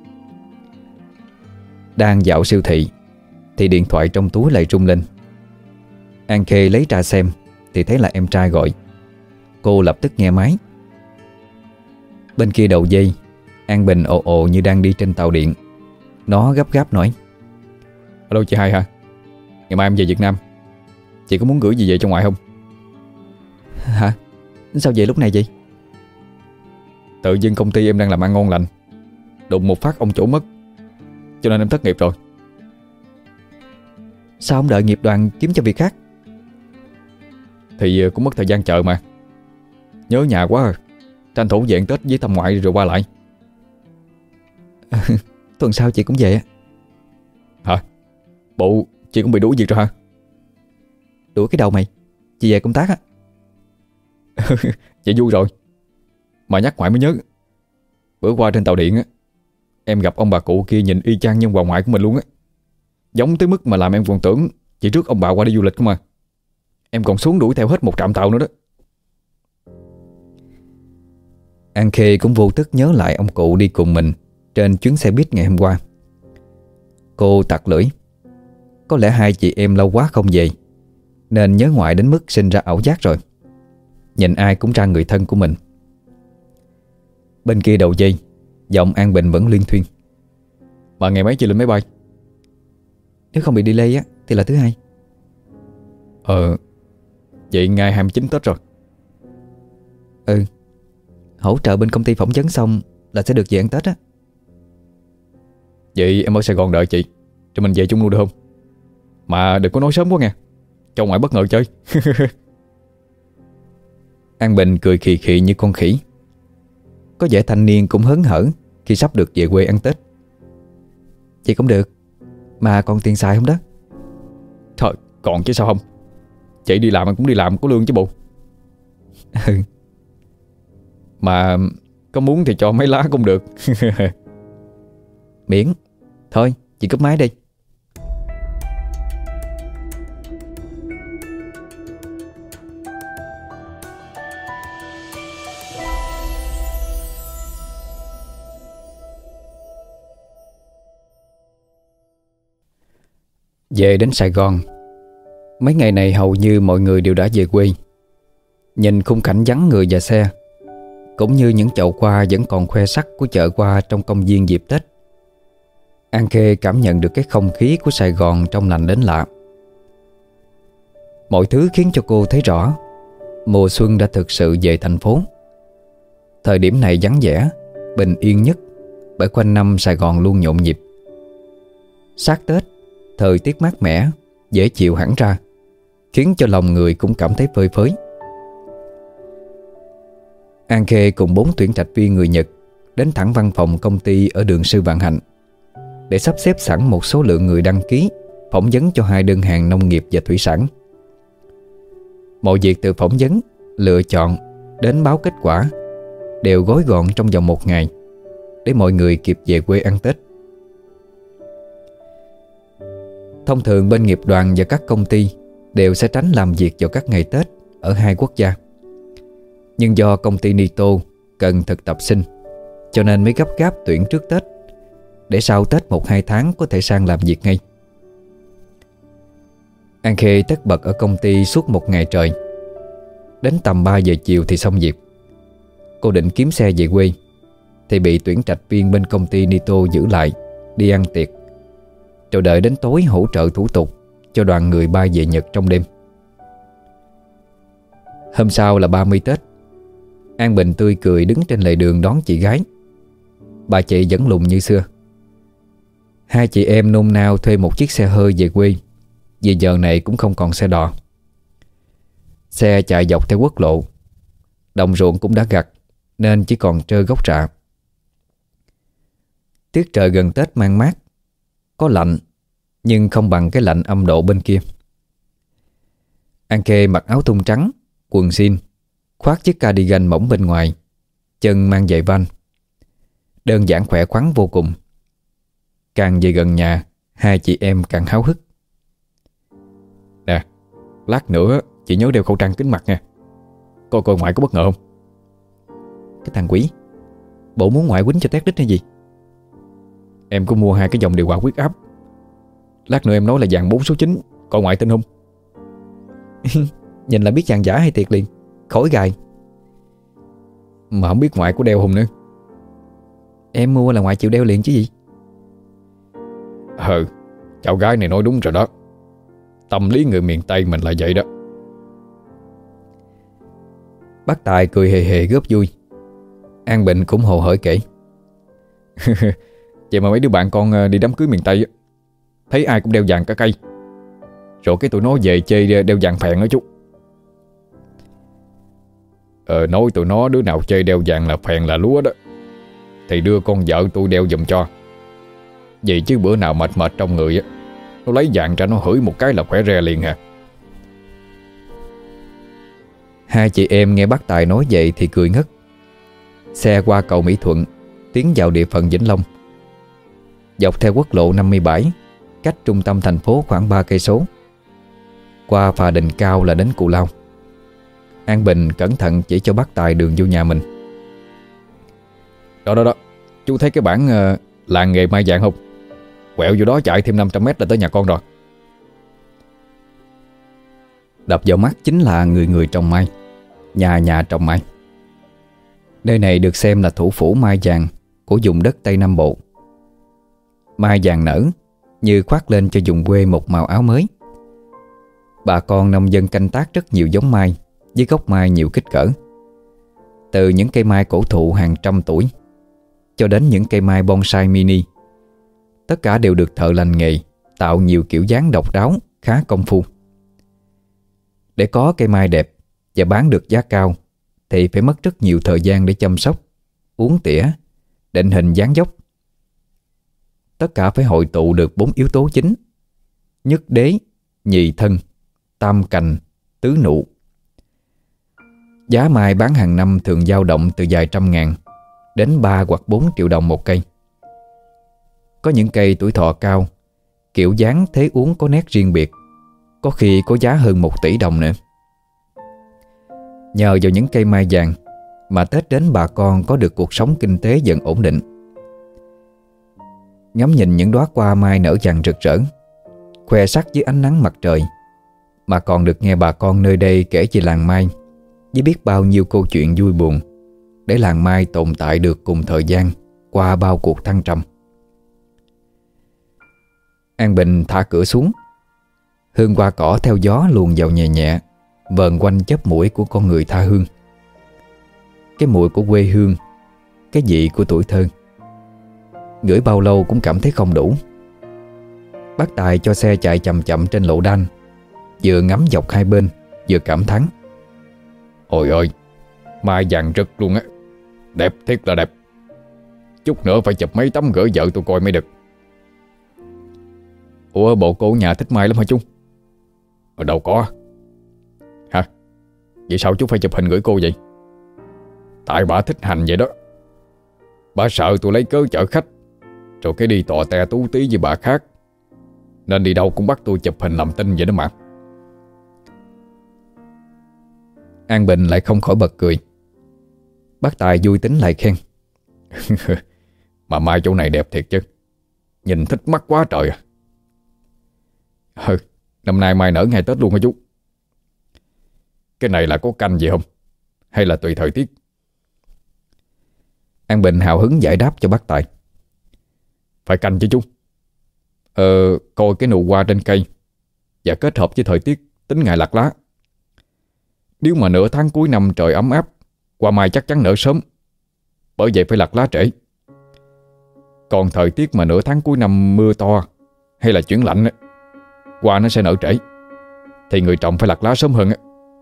A: Đang dạo siêu thị thì điện thoại trong túi lại rung lên. An Khê lấy ra xem thì thấy là em trai gọi. Cô lập tức nghe máy. Bên kia đầu dây, An Bình ồ ồ như đang đi trên tàu điện. Nó gấp gáp nói: Alo chị Hai hả? Ngày mai em về Việt Nam. Chị có muốn gửi gì về cho ngoại không? Hả? Sao về lúc này vậy? Tự dưng công ty em đang làm ăn ngon lành, đụng một phát ông chủ mất, cho nên em thất nghiệp rồi. Sao không đợi nghiệp đoàn kiếm cho việc khác? Thì cũng mất thời gian chờ mà. Nhớ nhà quá à. Tranh thủ về ăn Tết với thăm ngoại rồi qua lại. Tuần sau chị cũng về á. Hả? Bộ chị cũng bị đuổi việc rồi hả? Đuổi cái đầu mày. Chị về công tác á. Vậy vui rồi. Mà nhắc ngoại mới nhớ, bữa qua trên tàu điện á, em gặp ông bà cụ kia nhìn y chang như ông bà ngoại của mình luôn á. Giống tới mức mà làm em còn tưởng chỉ trước ông bà qua đi du lịch cơ mà. Em còn xuống đuổi theo hết một trạm tàu nữa đó. An Khê cũng vô thức nhớ lại ông cụ đi cùng mình trên chuyến xe buýt ngày hôm qua. Cô tặc lưỡi. Có lẽ hai chị em lâu quá không về, nên nhớ ngoại đến mức sinh ra ảo giác rồi. Nhìn ai cũng ra người thân của mình. Bên kia đầu dây, giọng An Bình vẫn luyên thuyên: Mà ngày mấy chị lên máy bay? Nếu không bị delay á thì là thứ Hai. Vậy ngày 29 Tết rồi. Hỗ trợ bên công ty phỏng vấn xong là sẽ được về ăn Tết á. Vậy em ở Sài Gòn đợi chị, cho mình về chung luôn được không? Mà đừng có nói sớm quá nghe, cho ngoại bất ngờ chơi. An Bình cười khì khì như con khỉ. Có vẻ thanh niên cũng hớn hở khi sắp được về quê ăn Tết. Chị cũng được, mà còn tiền xài không đó? Thôi còn chứ sao không. Chị đi làm anh cũng đi làm, có lương chứ bộ. Mà có muốn thì cho mấy lá cũng được. Miễn. Thôi chị cúp máy đi. Về đến Sài Gòn, mấy ngày này hầu như mọi người đều đã về quê. Nhìn khung cảnh vắng người và xe, cũng như những chậu hoa vẫn còn khoe sắc của chợ hoa trong công viên dịp Tết, An Khê cảm nhận được cái không khí của Sài Gòn trong lành đến lạ. Mọi thứ khiến cho cô thấy rõ Mùa xuân đã thực sự về thành phố. Thời điểm này vắng vẻ, bình yên nhất, bởi quanh năm Sài Gòn luôn nhộn nhịp. Sát Tết, thời tiết mát mẻ, dễ chịu hẳn ra, khiến cho lòng người cũng cảm thấy phơi phới. An Khê cùng 4 tuyển trạch viên người Nhật đến thẳng văn phòng công ty ở đường Sư Vạn Hạnh để sắp xếp sẵn một số lượng người đăng ký phỏng vấn cho 2 đơn hàng nông nghiệp và thủy sản. Mọi việc từ phỏng vấn, lựa chọn đến báo kết quả đều gói gọn trong vòng 1 ngày để mọi người kịp về quê ăn Tết. Thông thường bên nghiệp đoàn và các công ty đều sẽ tránh làm việc vào các ngày Tết ở 2 quốc gia. Nhưng do công ty Nito cần thực tập sinh, cho nên mới gấp gáp tuyển trước Tết, để sau Tết 1-2 tháng có thể sang làm việc ngay. An Khê tất bật ở công ty suốt 1 ngày trời. Đến tầm 3 giờ chiều thì xong việc. Cô định kiếm xe về quê thì bị tuyển trạch viên bên công ty Nito giữ lại đi ăn tiệc, rồi đợi đến tối hỗ trợ thủ tục cho đoàn người bay về Nhật trong đêm. Hôm sau là 30 Tết. An Bình tươi cười đứng trên lề đường đón chị gái. Bà chị vẫn lùn như xưa. 2 chị em nôn nao thuê một chiếc xe hơi về quê, vì giờ này cũng không còn xe đò. Xe chạy dọc theo quốc lộ, đồng ruộng cũng đã gặt nên chỉ còn trơ gốc rạ. Tiết trời gần Tết mang mát, có lạnh nhưng không bằng cái lạnh âm độ bên kia. An Khê mặc áo thun trắng, quần jean, khoác chiếc cardigan mỏng bên ngoài, chân mang giày van. Đơn giản khỏe khoắn vô cùng. Càng về gần nhà, 2 chị em càng háo hức. Nè, lát nữa chị nhớ đeo khẩu trang kính mặt nha. Coi ngoại có bất ngờ không? Cái thằng quỷ, bộ muốn ngoại quýnh cho tét đít hay gì? Em có mua 2 cái dòng điều hòa huyết áp. Lát nữa em nói là vàng 4 số 9, coi ngoại tin không? Nhìn là biết vàng giả hay thiệt liền, khỏi gài. Mà không biết ngoại có đeo không nữa. Em mua là ngoại chịu đeo liền chứ gì. Cháu gái này nói đúng rồi đó. Tâm lý người miền Tây mình là vậy đó. Bác Tài cười hề hề góp vui. An Bình cũng hồ hởi kể. Vậy mà mấy đứa bạn con đi đám cưới miền Tây thấy ai cũng đeo vàng cả cây, rồi cái tụi nó về chơi đeo vàng phèn đó chú. Nói tụi nó đứa nào chơi đeo vàng là phèn là lúa đó, thì đưa con vợ tôi đeo giùm cho. Vậy chứ bữa nào mệt mệt trong người nó lấy vàng ra nó hửi một cái là khỏe re liền hả. 2 chị em nghe bác Tài nói vậy thì cười ngất. Xe qua cầu Mỹ Thuận, tiến vào địa phận Vĩnh Long. Dọc theo quốc lộ 57, cách trung tâm thành phố khoảng 3 cây số. Qua phà Đình Cao là đến Cù Lao. An Bình cẩn thận chỉ cho bác Tài đường vô nhà mình. Đó, chú thấy cái bảng làng nghề mai vàng không? Quẹo vô đó chạy thêm 500 mét là tới nhà con rồi. Đập vào mắt chính là người trồng mai, nhà trồng mai. Nơi này được xem là thủ phủ mai vàng của vùng đất Tây Nam Bộ. Mai vàng nở như khoác lên cho vùng quê một màu áo mới. Bà con nông dân canh tác rất nhiều giống mai với gốc mai nhiều kích cỡ. Từ những cây mai cổ thụ hàng trăm tuổi cho đến những cây mai bonsai mini, tất cả đều được thợ lành nghề tạo nhiều kiểu dáng độc đáo, khá công phu. Để có cây mai đẹp và bán được giá cao thì phải mất rất nhiều thời gian để chăm sóc, uốn tỉa, định hình dáng dốc. Tất cả phải hội tụ được 4 yếu tố chính: nhất đế, nhị thân, tam cành, tứ nụ. Giá mai bán hàng năm thường dao động từ vài trăm ngàn đến 3 hoặc 4 triệu đồng một cây. Có những cây tuổi thọ cao, kiểu dáng thế uốn có nét riêng biệt, có khi có giá hơn 1 tỷ đồng nữa. Nhờ vào những cây mai vàng mà Tết đến bà con có được cuộc sống kinh tế dần ổn định. Ngắm nhìn những đóa hoa mai nở vàng rực rỡ, khoe sắc dưới ánh nắng mặt trời, mà còn được nghe bà con nơi đây kể về làng mai với biết bao nhiêu câu chuyện vui buồn để làng mai tồn tại được cùng thời gian qua bao cuộc thăng trầm. An Bình thả cửa xuống. Hương hoa cỏ theo gió luồn vào nhẹ nhẹ, vờn quanh chóp mũi của con người tha hương. Cái mùi của quê hương, cái vị của tuổi thơ. Ngửi bao lâu cũng cảm thấy không đủ. Bác Tài cho xe chạy chậm chậm trên lộ đan, vừa ngắm dọc hai bên vừa cảm thán:
B: Ôi ơi, mai vàng rực luôn á. Đẹp thiệt là đẹp. Chút nữa phải chụp mấy tấm gửi vợ tôi coi mới được.
A: Ủa, bộ cô nhà thích mai lắm hả chú?
B: Ở đâu có. Hả? Vậy sao chú phải chụp hình gửi cô vậy? Tại bà thích hành vậy đó. Bà sợ tôi lấy cớ chở khách rồi cái đi tò te tú tí với bà khác, nên đi đâu cũng bắt tôi chụp hình làm tin vậy đó mà.
A: An Bình lại không khỏi bật cười. Bác Tài vui tính lại khen:
B: Mà mai chỗ này đẹp thiệt chứ. Nhìn thích mắt quá trời à. Năm nay mai nở ngày Tết luôn hả chú? Cái này là có canh gì không? Hay là tùy thời tiết?
A: An Bình hào hứng giải đáp cho bác Tài:
B: Phải canh chứ chú. Coi cái nụ hoa trên cây và kết hợp với thời tiết tính ngày lặt lá. Nếu mà nửa tháng cuối năm trời ấm áp, hoa mai chắc chắn nở sớm, bởi vậy phải lặt lá trễ. Còn thời tiết mà nửa tháng cuối năm mưa to hay là chuyển lạnh, hoa nó sẽ nở trễ, thì người trồng phải lặt lá sớm hơn.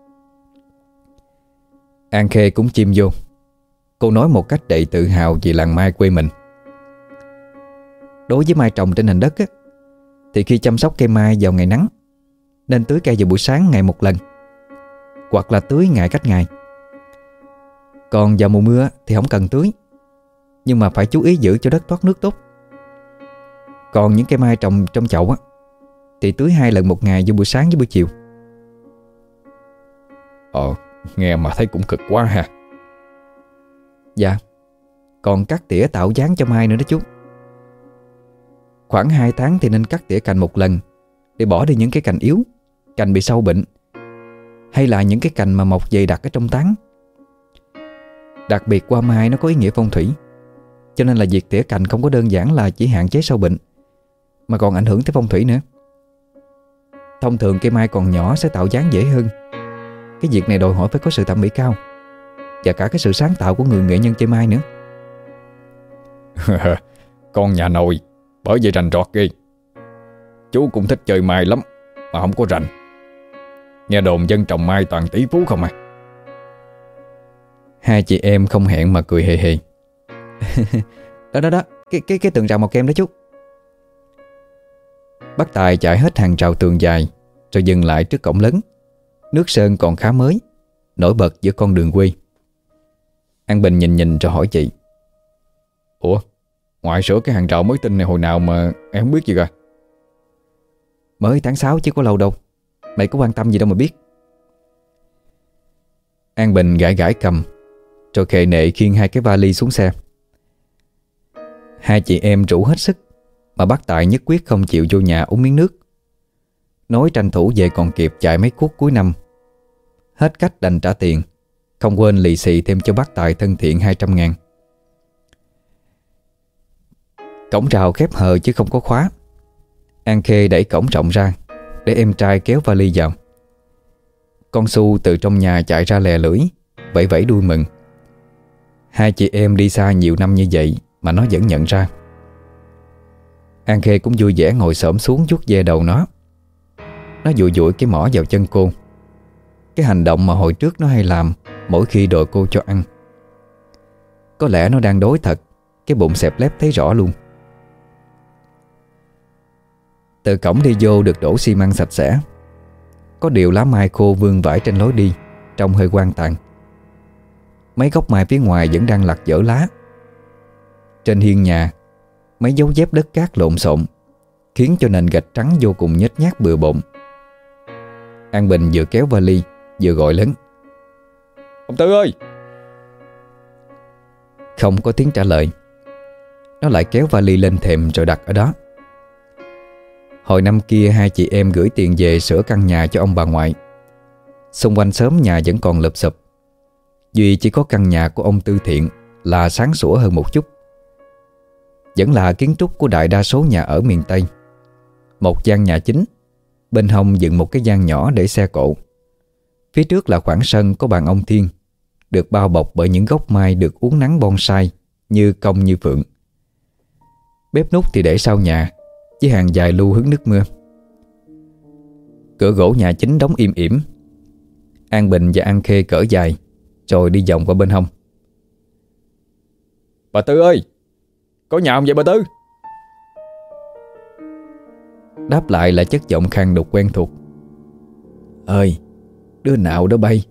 A: An Khê cũng chim vô. Cô nói một cách đầy tự hào về làng mai quê mình. Đối với mai trồng trên nền đất á, thì khi chăm sóc cây mai vào ngày nắng nên tưới cây vào buổi sáng ngày một lần, hoặc là tưới ngày cách ngày. Còn vào mùa mưa thì không cần tưới, nhưng mà phải chú ý giữ cho đất thoát nước tốt. Còn những cây mai trồng trong chậu á, thì tưới 2 lần một ngày, vào buổi sáng với buổi chiều.
B: Nghe mà thấy cũng cực quá ha.
A: Dạ. Còn cắt tỉa tạo dáng cho mai nữa đó chú. Khoảng 2 tháng thì nên cắt tỉa cành một lần, để bỏ đi những cái cành yếu, cành bị sâu bệnh, hay là những cái cành mà mọc dày đặc ở trong tán. Đặc biệt hoa mai nó có ý nghĩa phong thủy, cho nên là việc tỉa cành không có đơn giản là chỉ hạn chế sâu bệnh, mà còn ảnh hưởng tới phong thủy nữa. Thông thường cây mai còn nhỏ sẽ tạo dáng dễ hơn. Cái việc này đòi hỏi phải có sự thẩm mỹ cao, và cả cái sự sáng tạo của người nghệ nhân chơi mai nữa.
B: Con nhà nồi, bởi vậy rành rọt ghê. Chú cũng thích chơi mai lắm, mà không có rành. Nghe đồn dân trồng mai toàn tỷ phú không à.
A: Hai chị em không hẹn mà cười hề hề. Đó, cái tường rào màu kem đó chú. Bác Tài chạy hết hàng rào tường dài, rồi dừng lại trước cổng lớn. Nước sơn còn khá mới, nổi bật giữa con đường quê. An Bình nhìn rồi hỏi chị:
B: Ủa, ngoại sửa cái hàng rào mới tinh này hồi nào mà em không biết gì cả?
A: Mới tháng 6 chứ có lâu đâu. Mày có quan tâm gì đâu mà biết. An Bình gãi gãi cầm, rồi khề nệ khiêng 2 cái vali xuống xe. Hai chị em rủ hết sức, mà bác Tài nhất quyết không chịu vô nhà uống miếng nước. Nói tranh thủ về còn kịp chạy mấy cuốc cuối năm. Hết cách đành trả tiền, không quên lì xì thêm cho bác Tài thân thiện 200.000. Cổng rào khép hờ chứ không có khóa. An Khê đẩy cổng rộng ra để em trai kéo vali vào. Con Su từ trong nhà chạy ra lè lưỡi, vẫy vẫy đuôi mừng. Hai chị em đi xa nhiều năm như vậy mà nó vẫn nhận ra. An Khê cũng vui vẻ ngồi xổm xuống vuốt ve đầu nó. Nó dụi dụi cái mỏ vào chân cô, cái hành động mà hồi trước nó hay làm mỗi khi đòi cô cho ăn. Có lẽ nó đang đói thật, cái bụng xẹp lép thấy rõ luôn. Từ cổng đi vô được đổ xi măng sạch sẽ. Có điều lá mai khô vương vãi trên lối đi, trông hơi hoang tàn. Mấy gốc mai phía ngoài vẫn đang lặt dở lá. Trên hiên nhà, mấy dấu dép đất cát lộn xộn, khiến cho nền gạch trắng vô cùng nhếch nhác bừa bộn. An Bình vừa kéo vali vừa gọi lớn:
B: Ông Tư ơi!
A: Không có tiếng trả lời. Nó lại kéo vali lên thềm rồi đặt ở đó. Hồi năm kia hai chị em gửi tiền về sửa căn nhà cho ông bà ngoại. Xung quanh xóm nhà vẫn còn lụp xụp, duy chỉ có căn nhà của ông Tư Thiện là sáng sủa hơn một chút. Vẫn là kiến trúc của đại đa số nhà ở miền Tây. Một gian nhà chính, bên hông dựng một cái gian nhỏ để xe cộ. Phía trước là khoảng sân có bàn ông Thiên, được bao bọc bởi những gốc mai được uốn nắng bonsai như công như phượng. Bếp nút thì để sau nhà, với hàng dài lu hứng nước mưa. Cửa gỗ nhà chính đóng im ỉm. An Bình và An Khê cởi dài, rồi đi vòng qua bên hông.
B: Bà Tư ơi, có nhà không vậy bà Tư?
A: Đáp lại là chất giọng khàn đục quen thuộc. Ơi, đứa nào đó bay?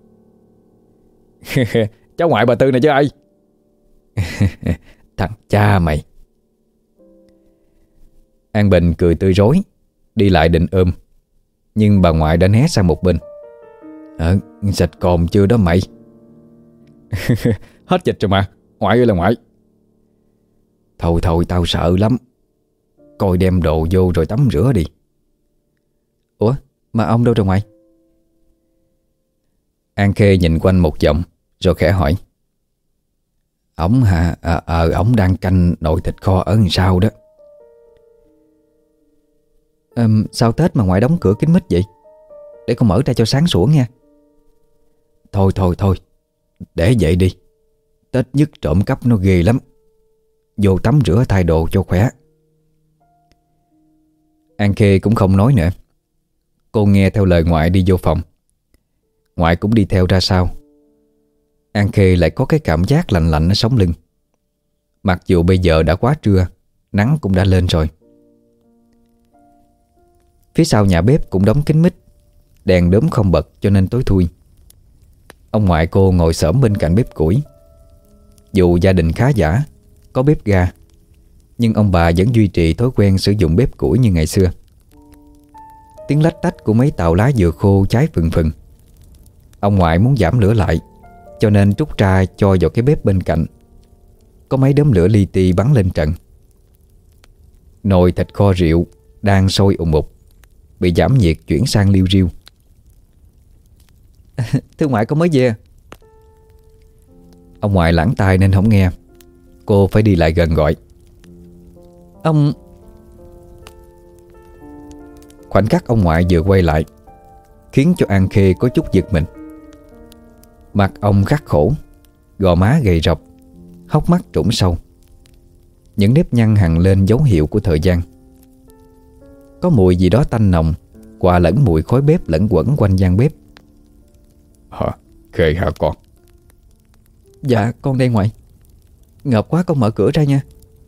B: Cháu ngoại bà Tư này chứ ai.
A: Thằng cha mày. An Bình cười tươi rói, đi lại định ôm, nhưng bà ngoại đã né sang một bên. Sạch cồn chưa đó mày?
B: Hết dịch rồi mà, ngoại ơi là ngoại.
A: Thôi thôi, tao sợ lắm. Coi đem đồ vô rồi tắm rửa đi. Ủa, mà ông đâu rồi ngoại? An Khê nhìn quanh một vòng rồi khẽ hỏi. Ổng hả? Ổng đang canh nồi thịt kho ở đằng sau đó. Sao Tết mà ngoại đóng cửa kín mít vậy? Để con mở ra cho sáng sủa nha. Thôi, để vậy đi. Tết nhất trộm cắp nó ghê lắm. Vô tắm rửa thay đồ cho khỏe. An Khê cũng không nói nữa. Cô nghe theo lời ngoại đi vô phòng. Ngoại cũng đi theo ra sau. An Khê lại có cái cảm giác lạnh lạnh ở sống lưng. Mặc dù bây giờ đã quá trưa, nắng cũng đã lên rồi. Phía sau nhà bếp cũng đóng kín mít, đèn đốm không bật cho nên tối thui. Ông ngoại cô ngồi xổm bên cạnh bếp củi. Dù gia đình khá giả, có bếp ga, nhưng ông bà vẫn duy trì thói quen sử dụng bếp củi như ngày xưa. Tiếng lách tách của mấy tàu lá dừa khô cháy phừng phừng. Ông ngoại muốn giảm lửa lại, cho nên trút ra cho vào cái bếp bên cạnh. Có mấy đốm lửa li ti bắn lên trần. Nồi thịt kho rượu đang sôi ùng ục, bị giảm nhiệt chuyển sang liu riu. Thưa ngoại, có mới về. Ông ngoại lãng tai nên không nghe. Cô phải đi lại gần gọi. Ông... Khoảnh khắc ông ngoại vừa quay lại khiến cho An Khê có chút giật mình. Mặt ông khắc khổ, gò má gầy rộc, hốc mắt trũng sâu. Những nếp nhăn hằn lên dấu hiệu của thời gian. Có mùi gì đó tanh nồng hòa lẫn mùi khói bếp lẫn quẩn quanh gian bếp.
B: Khê hả con?
A: Dạ con đây ngoại. Ngợp quá, con mở cửa ra nha.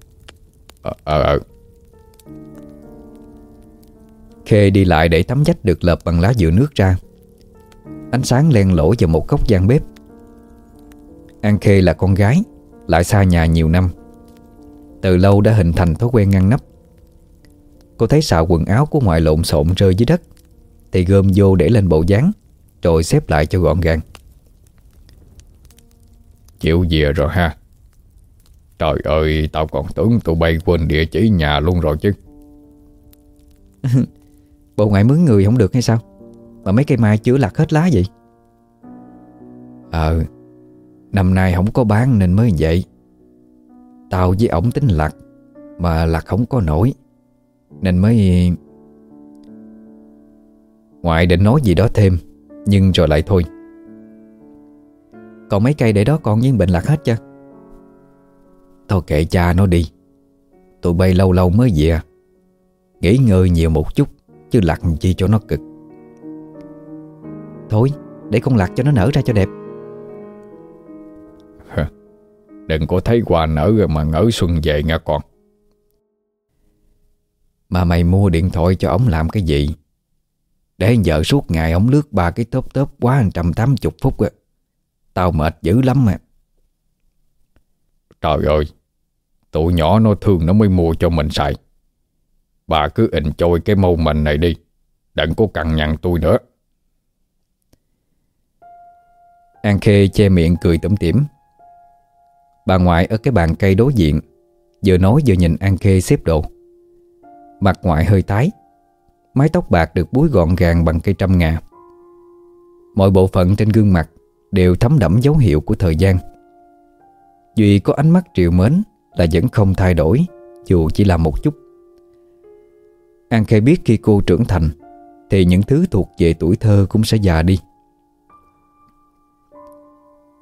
A: Khê đi lại để tấm vách được lợp bằng lá dừa nước ra. Ánh sáng len lỏi vào một góc gian bếp. An Khê là con gái, lại xa nhà nhiều năm, từ lâu đã hình thành thói quen ngăn nắp. Cô thấy xạo quần áo của ngoại lộn xộn rơi dưới đất thì gom vô để lên bộ dáng, rồi xếp lại cho gọn gàng.
B: Chịu về rồi ha. Trời ơi, tao còn tưởng tụi bay quên địa chỉ nhà luôn rồi chứ.
A: Bộ ngoại mướn người không được hay sao? Mà mấy cây mai chữa lặt hết lá vậy? Năm nay không có bán nên mới vậy. Tao với ổng tính lặt, mà lặt không có nổi nên mới... Ngoại định nói gì đó thêm, nhưng rồi lại thôi. Còn mấy cây để đó con với Bình lặt hết chưa? Thôi kệ cha nó đi. Tụi bay lâu lâu mới về, nghỉ ngơi nhiều một chút, chứ lặt chi cho nó cực. Thôi để con lặt cho nó nở ra cho đẹp.
B: Đừng có thấy hoa nở rồi mà ngỡ xuân về nha con.
A: Mà mày mua điện thoại cho ổng làm cái gì? Để giờ suốt ngày ổng lướt ba cái top quá 180 phút á. Tao mệt dữ lắm mà.
B: Trời ơi, tụi nhỏ nó thương nó mới mua cho mình xài. Bà cứ enjoy cái mâu mình này đi, đừng có cằn nhằn tôi nữa.
A: An Khê che miệng cười tủm tỉm. Bà ngoại ở cái bàn cây đối diện vừa nói vừa nhìn An Khê xếp đồ. Mặt ngoại hơi tái, mái tóc bạc được búi gọn gàng bằng cây trâm ngà. Mọi bộ phận trên gương mặt đều thấm đẫm dấu hiệu của thời gian. Duy có ánh mắt trìu mến là vẫn không thay đổi, dù chỉ là một chút. An Khê biết khi cô trưởng thành thì những thứ thuộc về tuổi thơ cũng sẽ già đi.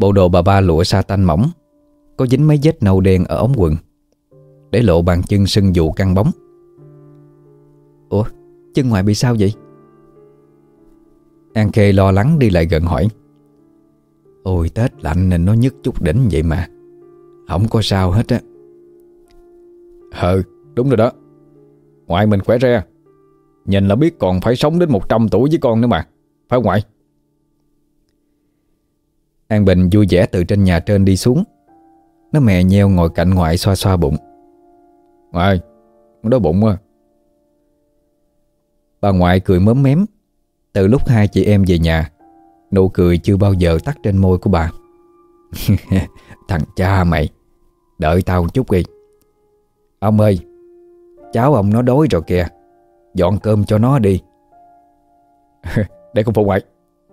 A: Bộ đồ bà ba lụa sa tanh mỏng, có dính mấy vết nâu đen ở ống quần, để lộ bàn chân sưng vù căng bóng. Ủa, chân ngoại bị sao vậy? An Khê lo lắng đi lại gần hỏi. Ôi, Tết lạnh nên nó nhức chút đỉnh vậy mà, không có sao hết á.
B: Đúng rồi đó. Ngoại mình khỏe re, nhìn là biết còn phải sống đến 100 tuổi với con nữa mà. Phải không ngoại?
A: An Bình vui vẻ từ trên nhà trên đi xuống. Nó mè nheo ngồi cạnh ngoại xoa xoa bụng.
B: Ngoại, con đói bụng quá.
A: Bà ngoại cười mớm mém. Từ lúc hai chị em về nhà, nụ cười chưa bao giờ tắt trên môi của bà. Thằng cha mày, đợi tao một chút đi. Ông ơi, cháu ông nó đói rồi kìa, dọn cơm cho nó đi.
B: Để con phụ ngoại.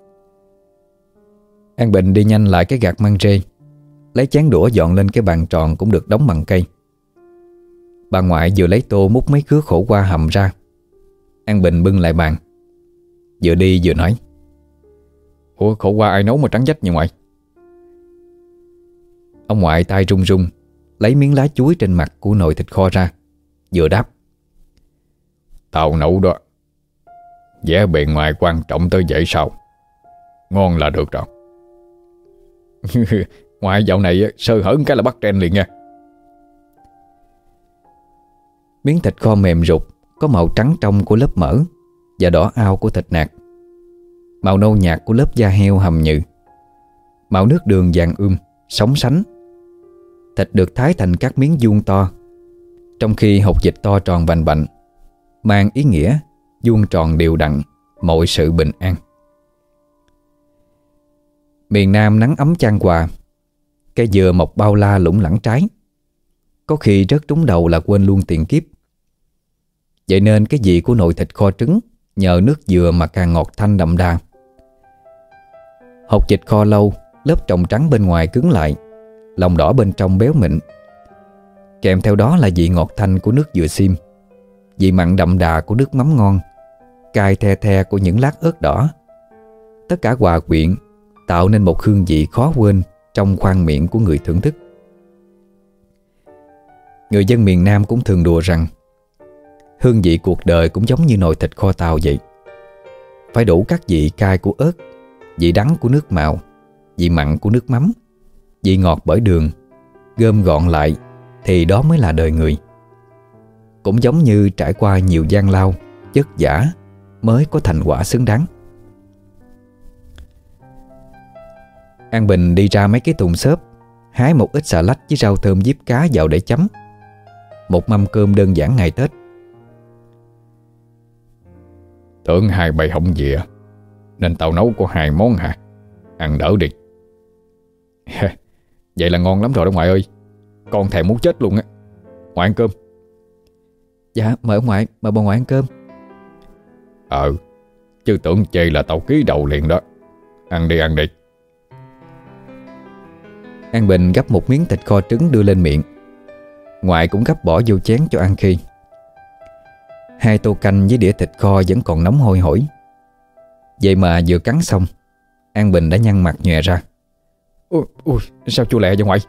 A: An Bình đi nhanh lại cái gạt măng rê, lấy chén đũa dọn lên cái bàn tròn cũng được đóng bằng cây. Bà ngoại vừa lấy tô múc mấy khứa khổ qua hầm ra. An Bình bưng lại bàn, vừa đi vừa nói.
B: Ủa, khổ qua ai nấu mà trắng dách như ngoại?
A: Ông ngoại tay run run lấy miếng lá chuối trên mặt của nồi thịt kho ra, vừa đáp.
B: Tao nấu đó. Vẻ bề ngoài quan trọng tới vậy sao? Ngon là được rồi. Ngoại dạo này sơ hở cái là bắt trend liền nha.
A: Miếng thịt kho mềm rụt, có màu trắng trong của lớp mỡ và đỏ ao của thịt nạc, màu nâu nhạt của lớp da heo hầm nhừ, màu nước đường vàng sóng sánh. Thịt được thái thành các miếng vuông to, trong khi hột vịt to tròn vành vạnh, mang ý nghĩa vuông tròn đều đặn mọi sự bình an. Miền Nam nắng ấm chan hòa, cây dừa mọc bao la lủng lẳng trái, có khi rớt trúng đầu là quên luôn tiền kiếp. Vậy nên cái vị của nồi thịt kho trứng nhờ nước dừa mà càng ngọt thanh đậm đà. Hột vịt kho lâu, lớp tròng trắng bên ngoài cứng lại, lòng đỏ bên trong béo mịn. Kèm theo đó là vị ngọt thanh của nước dừa xiêm, vị mặn đậm đà của nước mắm ngon, cay the the của những lát ớt đỏ. Tất cả hòa quyện tạo nên một hương vị khó quên trong khoang miệng của người thưởng thức. Người dân miền Nam cũng thường đùa rằng hương vị cuộc đời cũng giống như nồi thịt kho tàu vậy. Phải đủ các vị cay của ớt, vị đắng của nước màu, vị mặn của nước mắm, vị ngọt bởi đường, gom gọn lại thì đó mới là đời người. Cũng giống như trải qua nhiều gian lao, vất vả mới có thành quả xứng đáng. An Bình đi ra mấy cái thùng xốp, hái một ít xà lách với rau thơm diếp cá vào để chấm. Một mâm cơm đơn giản ngày Tết.
B: Tưởng hai bầy không về nên tao nấu có 2 món hả? Ăn đỡ đi. Vậy là ngon lắm rồi đó ngoại ơi. Con thèm muốn chết luôn á. Ngoại ăn cơm.
A: Dạ mời ông ngoại, mời bà ngoại ăn cơm.
B: Chứ tưởng chê là tao ký đầu liền đó. Ăn đi, ăn đi.
A: An Bình gắp một miếng thịt kho trứng đưa lên miệng. Ngoại cũng gắp bỏ vô chén cho An Khi. 2 tô canh với đĩa thịt kho vẫn còn nóng hôi hổi. Vậy mà vừa cắn xong, An Bình đã nhăn mặt nhòe ra.
B: Ui, sao chua lẹ vậy ngoại?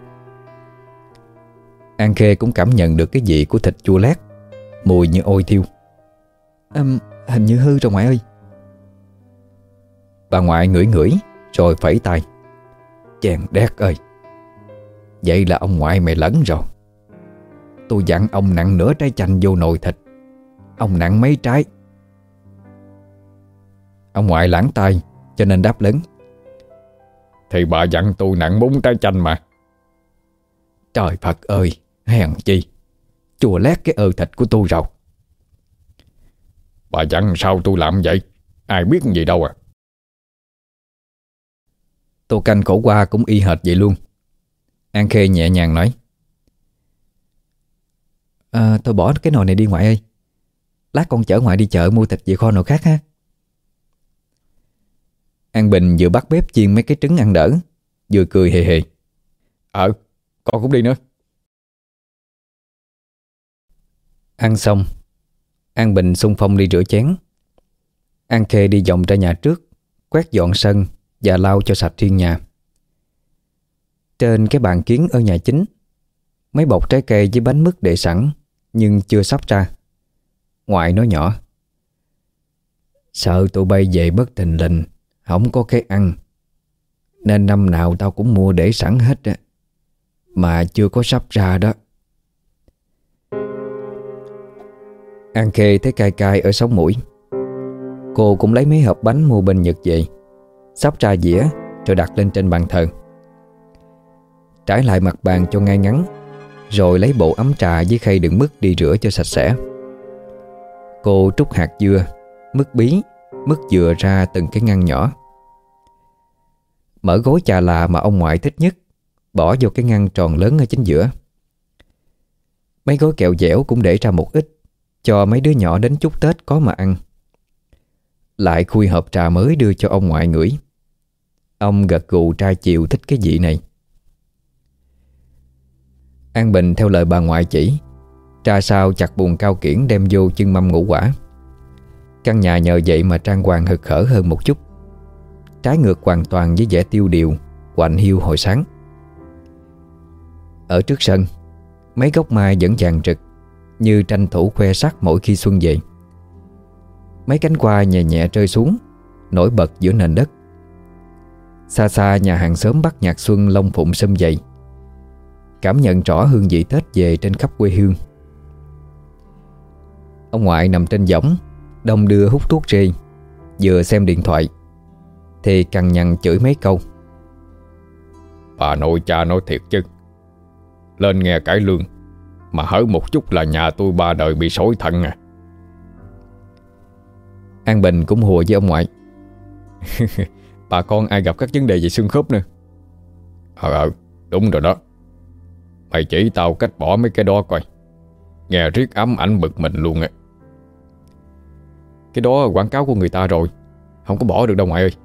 A: An Khê cũng cảm nhận được cái vị của thịt chua lét, mùi như ôi thiêu. Hình như hư rồi ngoại ơi. Bà ngoại ngửi ngửi rồi phẩy tay. Chèn đét ơi, vậy là ông ngoại mày lẫn rồi. Tôi dặn ông nặn nửa trái chanh vô nồi thịt, ông nặn mấy trái. Ông ngoại lãng tay cho nên đáp lớn.
B: Thì bà dặn tôi nặn 4 trái chanh mà.
A: Trời Phật ơi, hèn chi chua lét cái thịt của tôi rồi.
B: Bà dặn sao tôi làm vậy? Ai biết gì đâu à.
A: Tô canh khổ qua cũng y hệt vậy luôn. An Khê nhẹ nhàng nói. Tôi bỏ cái nồi này đi ngoại ơi. Lát con chở ngoại đi chợ mua thịt về kho nồi khác ha. An Bình vừa bắt bếp chiên mấy cái trứng ăn đỡ, vừa cười hề hề.
B: Con cũng đi nữa.
A: Ăn xong, An Bình xung phong đi rửa chén. An Khê đi vòng ra nhà trước, quét dọn sân và lau cho sạch riêng nhà. Trên cái bàn kiến ở nhà chính, mấy bọc trái cây với bánh mứt để sẵn nhưng chưa sắp ra. Ngoại nói nhỏ: Sợ tụi bay về bất thình lình không có cái ăn, nên năm nào tao cũng mua để sẵn hết á, mà chưa có sắp ra đó. An Khê thấy cay cay ở sống mũi. Cô cũng lấy mấy hộp bánh mua bên Nhật về, sắp ra dĩa rồi đặt lên trên bàn thờ. Trải lại mặt bàn cho ngay ngắn, rồi lấy bộ ấm trà với khay đựng mứt đi rửa cho sạch sẽ. Cô trút hạt dưa, mứt bí, mứt dừa ra từng cái ngăn nhỏ. Mở gói trà là mà ông ngoại thích nhất, bỏ vô cái ngăn tròn lớn ở chính giữa. Mấy gói kẹo dẻo cũng để ra một ít, cho mấy đứa nhỏ đến chúc Tết có mà ăn. Lại khui hộp trà mới đưa cho ông ngoại ngửi. Ông gật gù trai chiều thích cái vị này. An Bình theo lời bà ngoại chỉ, trà sao chặt bùn cao kiển đem vô chưng mâm ngũ quả. Căn nhà nhờ vậy mà trang hoàng hực hở hơn một chút, trái ngược hoàn toàn với vẻ tiêu điều quạnh hiu hồi sáng. Ở trước sân, mấy gốc mai vẫn vàng rực, như tranh thủ khoe sắc mỗi khi xuân về. Mấy cánh hoa nhẹ nhẹ rơi xuống, nổi bật giữa nền đất. Xa xa nhà hàng xóm bắt nhạc xuân lông phụng sum dậy, cảm nhận rõ hương vị Tết về trên khắp quê hương. Ông ngoại nằm trên võng, đong đưa hút thuốc rê, vừa xem điện thoại thì cằn nhằn chửi mấy câu.
B: Bà nội cha nói thiệt chứ, lên nghe cải lương mà hở một chút là nhà tôi ba đời bị sói thận à.
A: An Bình cũng hùa với ông ngoại.
B: Bà con ai gặp các vấn đề về xương khớp nữa. Đúng rồi đó. Mày chỉ tao cách bỏ mấy cái đó coi, nghe riết ám ảnh bực mình luôn á. Cái đó quảng cáo của người ta rồi, không có bỏ được đâu ngoại ơi.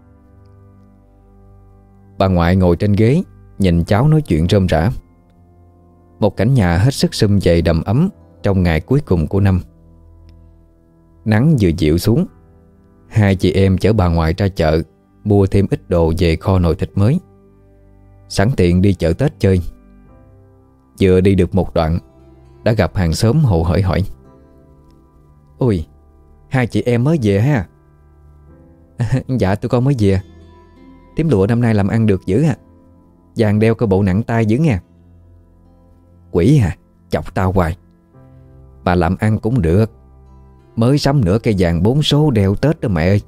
A: Bà ngoại ngồi trên ghế, nhìn cháu nói chuyện rôm rả. Một cảnh nhà hết sức sum vầy đầm ấm trong ngày cuối cùng của năm. Nắng vừa dịu xuống, hai chị em chở bà ngoại ra chợ mua thêm ít đồ về kho nồi thịt mới, sẵn tiện đi chợ Tết chơi. Vừa đi được một đoạn đã gặp hàng xóm hồ hởi hỏi: Ôi, hai chị em mới về ha? Dạ tụi con mới về. Tím lụa năm nay làm ăn được dữ à, vàng đeo coi bộ nặng tay dữ nha. Quỷ à, chọc tao hoài. Bà làm ăn cũng được, mới sắm nửa cây vàng 4 số đeo Tết đó mẹ ơi.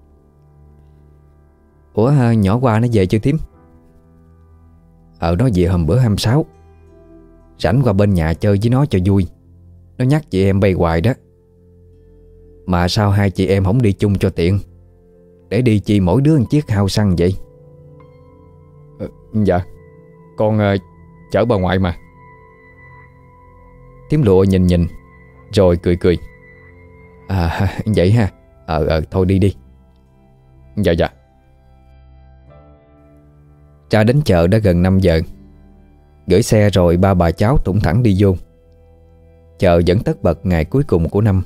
A: Ủa nhỏ qua nó về chưa Tím? Nó về hôm bữa 26. Rảnh qua bên nhà chơi với nó cho vui. Nó nhắc chị em bay hoài đó. Mà sao hai chị em không đi chung cho tiện, để đi chi mỗi đứa một chiếc hao xăng vậy?
B: Dạ con chở bà ngoại mà.
A: Tím lụa nhìn rồi cười. Vậy ha. Thôi đi đi.
B: Dạ.
A: Ra đến chợ đã gần 5 giờ. Gửi xe rồi ba bà cháu tủng thẳng đi vô. Chợ vẫn tất bật ngày cuối cùng của năm.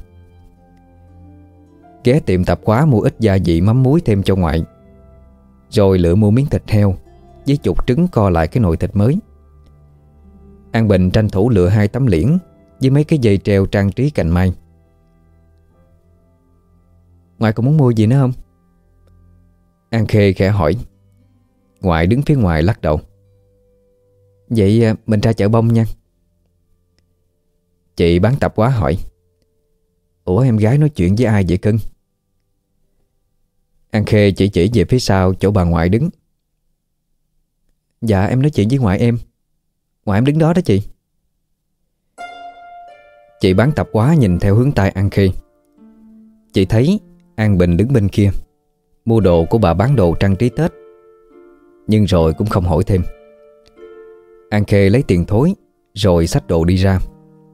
A: Ghé tiệm tạp hóa mua ít gia vị mắm muối thêm cho ngoại, rồi lựa mua miếng thịt heo với chục trứng co lại cái nồi thịt mới. An Bình tranh thủ lựa 2 tấm liễn với mấy cái dây treo trang trí cành mai. Ngoại còn muốn mua gì nữa không? An Khê khẽ hỏi. Ngoại đứng phía ngoài lắc đầu. Vậy mình ra chợ bông nha. Chị bán tạp hóa hỏi. Ủa em gái nói chuyện với ai vậy cưng? An Khê chỉ về phía sau chỗ bà ngoại đứng. Dạ em nói chuyện với ngoại em. Ngoại em đứng đó đó chị. Chị bán tạp hóa nhìn theo hướng tay An Khê. Chị thấy An Bình đứng bên kia mua đồ của bà bán đồ trang trí Tết, nhưng rồi cũng không hỏi thêm. An Khê lấy tiền thối rồi xách đồ đi ra.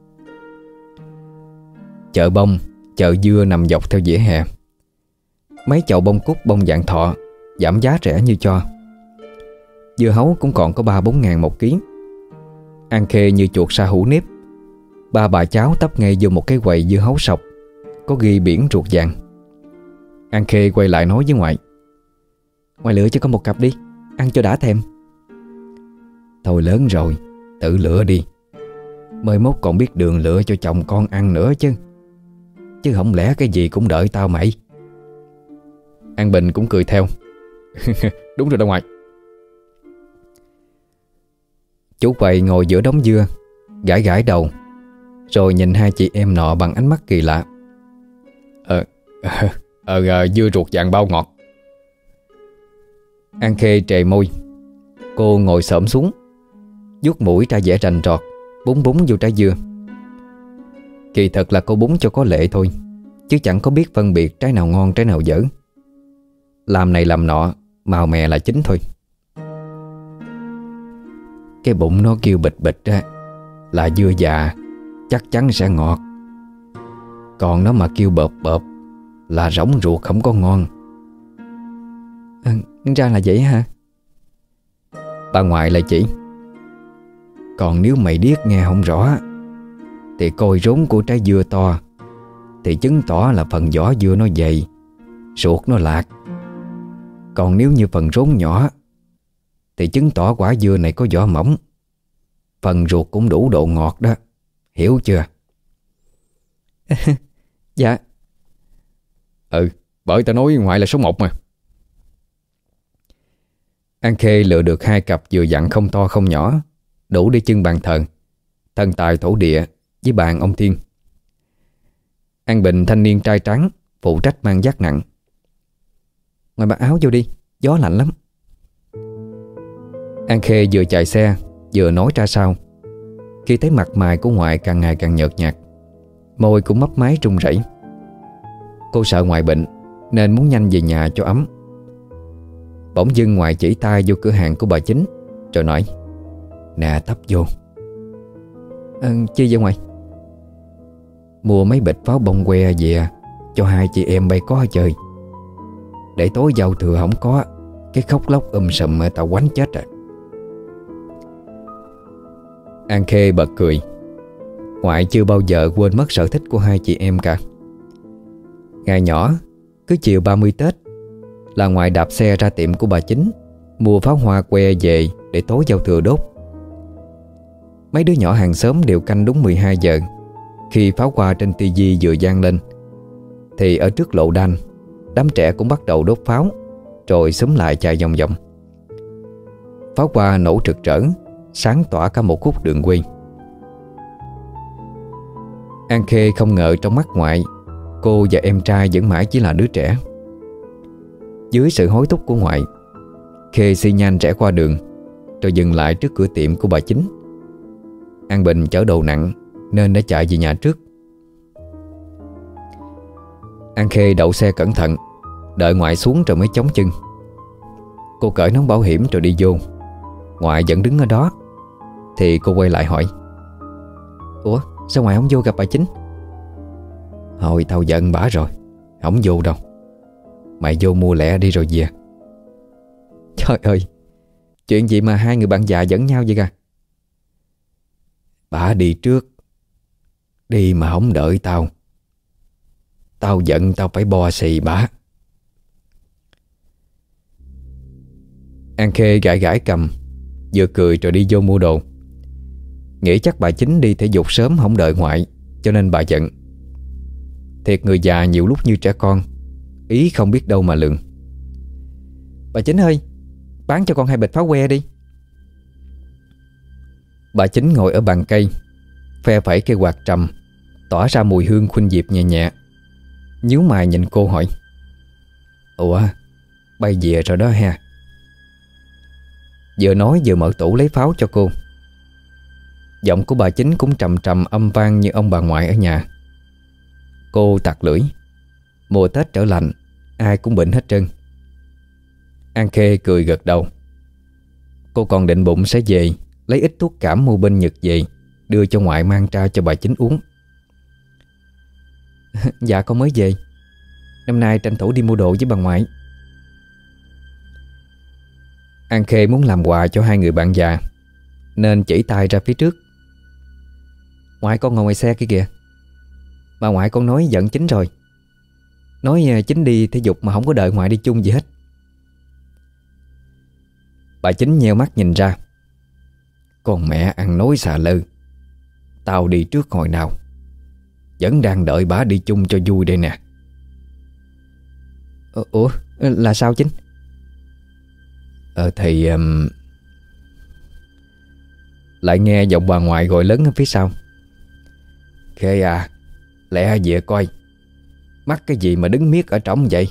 A: Chợ bông, chợ dưa nằm dọc theo vỉa hè. Mấy chậu bông cúc bông dạng thọ giảm giá rẻ như cho. Dưa hấu cũng còn có 3-4 ngàn một ký. An Khê như chuột sa hũ nếp. Ba bà cháu tấp ngay vô một cái quầy dưa hấu sọc có ghi biển ruột vàng. An Khê quay lại nói với ngoại. Ngoại lựa cho con một cặp đi, ăn cho đã thèm. Thôi lớn rồi, tự lựa đi. Mới mốt còn biết đường lựa cho chồng con ăn nữa chứ. Chứ không lẽ cái gì cũng đợi tao mày.
B: An Bình cũng cười theo. Đúng rồi đó ngoại.
A: Chú Quầy ngồi giữa đống dưa, gãi gãi đầu, rồi nhìn hai chị em nọ bằng ánh mắt kỳ lạ.
B: Dưa ruột dạng bao ngọt.
A: An Khê trề môi. Cô ngồi xổm xuống, vuốt mũi ra vẻ rành rọt, búng búng vô trái dưa. Kỳ thật là cô búng cho có lệ thôi, chứ chẳng có biết phân biệt trái nào ngon trái nào dở. Làm này làm nọ, màu mè là chính thôi. Cái bụng nó kêu bịch bịch ra là dưa già, chắc chắn sẽ ngọt. Còn nó mà kêu bợp bợp là rỗng ruột không có ngon. Ra là vậy hả? Bà ngoại lại chỉ. Còn nếu mày điếc nghe không rõ thì coi rốn của trái dưa to thì chứng tỏ là phần vỏ dưa nó dày, ruột nó lạc. Còn nếu như phần rốn nhỏ thì chứng tỏ quả dưa này có vỏ mỏng, phần ruột cũng đủ độ ngọt đó. Hiểu chưa? Dạ.
B: Bởi tao nói ngoại là số 1 mà.
A: An Khê lựa được 2 cặp dừa dặn không to không nhỏ, đủ để trưng bàn thờ, thần tài thổ địa với bàn ông Thiên. An Bình thanh niên trai trắng, phụ trách mang vác nặng. Ngoài mặc áo vô đi, gió lạnh lắm. An Khê vừa chạy xe vừa nói ra sau, khi thấy mặt mày của ngoại càng ngày càng nhợt nhạt, môi cũng mấp máy run rẩy. Cô sợ ngoại bệnh nên muốn nhanh về nhà cho ấm. Bỗng dưng ngoại chỉ tay vô cửa hàng của bà Chính rồi nói: Nè tấp vô. Chi vậy ngoại? Mua mấy bịch pháo bông que về cho hai chị em bay có chơi, để tối giao thừa không có cái khóc lóc sùm mà tao quánh chết rồi. An Khê bật cười. Ngoại chưa bao giờ quên mất sở thích của hai chị em cả. Ngày nhỏ, cứ chiều 30 Tết là ngoại đạp xe ra tiệm của bà Chính mua pháo hoa que về để tối giao thừa đốt. Mấy đứa nhỏ hàng xóm đều canh đúng 12 giờ. Khi pháo hoa trên tivi vừa vang lên thì ở trước lộ đanh, đám trẻ cũng bắt đầu đốt pháo, rồi xúm lại chạy vòng vòng. Pháo hoa nổ rực rỡ, sáng tỏa cả một khúc đường quê. An Khê không ngờ trong mắt ngoại, cô và em trai vẫn mãi chỉ là đứa trẻ. Dưới sự hối thúc của ngoại, Khê xi nhanh rẽ qua đường, rồi dừng lại trước cửa tiệm của bà Chính. An Bình chở đồ nặng nên đã chạy về nhà trước. An Khê đậu xe cẩn thận, đợi ngoại xuống rồi mới chống chân. Cô cởi nón bảo hiểm rồi đi vô. Ngoại vẫn đứng ở đó thì cô quay lại hỏi: Ủa sao ngoại không vô gặp bà Chính? Hồi tao giận bả rồi, không vô đâu. Mày vô mua lẹ đi rồi về. Trời ơi, chuyện gì mà hai người bạn già dẫn nhau vậy kìa? Bả đi trước, đi mà không đợi tao. Tao giận tao phải bo xì bả. An Khê gãi gãi cầm, vừa cười rồi đi vô mua đồ. Nghĩ chắc bà Chính đi thể dục sớm không đợi ngoại, cho nên bà giận. Thiệt người già nhiều lúc như trẻ con, ý không biết đâu mà lường. Bà Chính ơi, bán cho con 2 bịch pháo que đi. Bà Chính ngồi ở bàn cây, phe phẩy cây quạt trầm, tỏa ra mùi hương khuynh diệp nhẹ nhẹ. Nhíu mày nhìn cô hỏi: Ủa, bay về rồi đó ha? Vừa nói vừa mở tủ lấy pháo cho cô. Giọng của bà Chính cũng trầm trầm âm vang như ông bà ngoại ở nhà. Cô tặc lưỡi. Mùa Tết trở lạnh, ai cũng bệnh hết trơn. An Khê cười gật đầu. Cô còn định bụng sẽ về lấy ít thuốc cảm mua bên Nhật về, đưa cho ngoại mang ra cho bà Chính uống. Dạ con mới về, năm nay tranh thủ đi mua đồ với bà ngoại. An Khê muốn làm quà cho hai người bạn già nên chỉ tay ra phía trước. Ngoại con ngồi ngoài xe kia kìa. Bà ngoại con nói giận Chính rồi, nói Chính đi thể dục mà không có đợi ngoại đi chung gì hết. Bà Chính nheo mắt nhìn ra. Con mẹ ăn nói xà lơ. Tao đi trước hồi nào, vẫn đang đợi bả đi chung cho vui đây nè.
C: Ủa là sao Chính?
A: Thì lại nghe giọng bà ngoại gọi lớn ở phía sau: Khê à, lẹ về coi, mắc cái gì mà đứng miết ở trỏng vậy?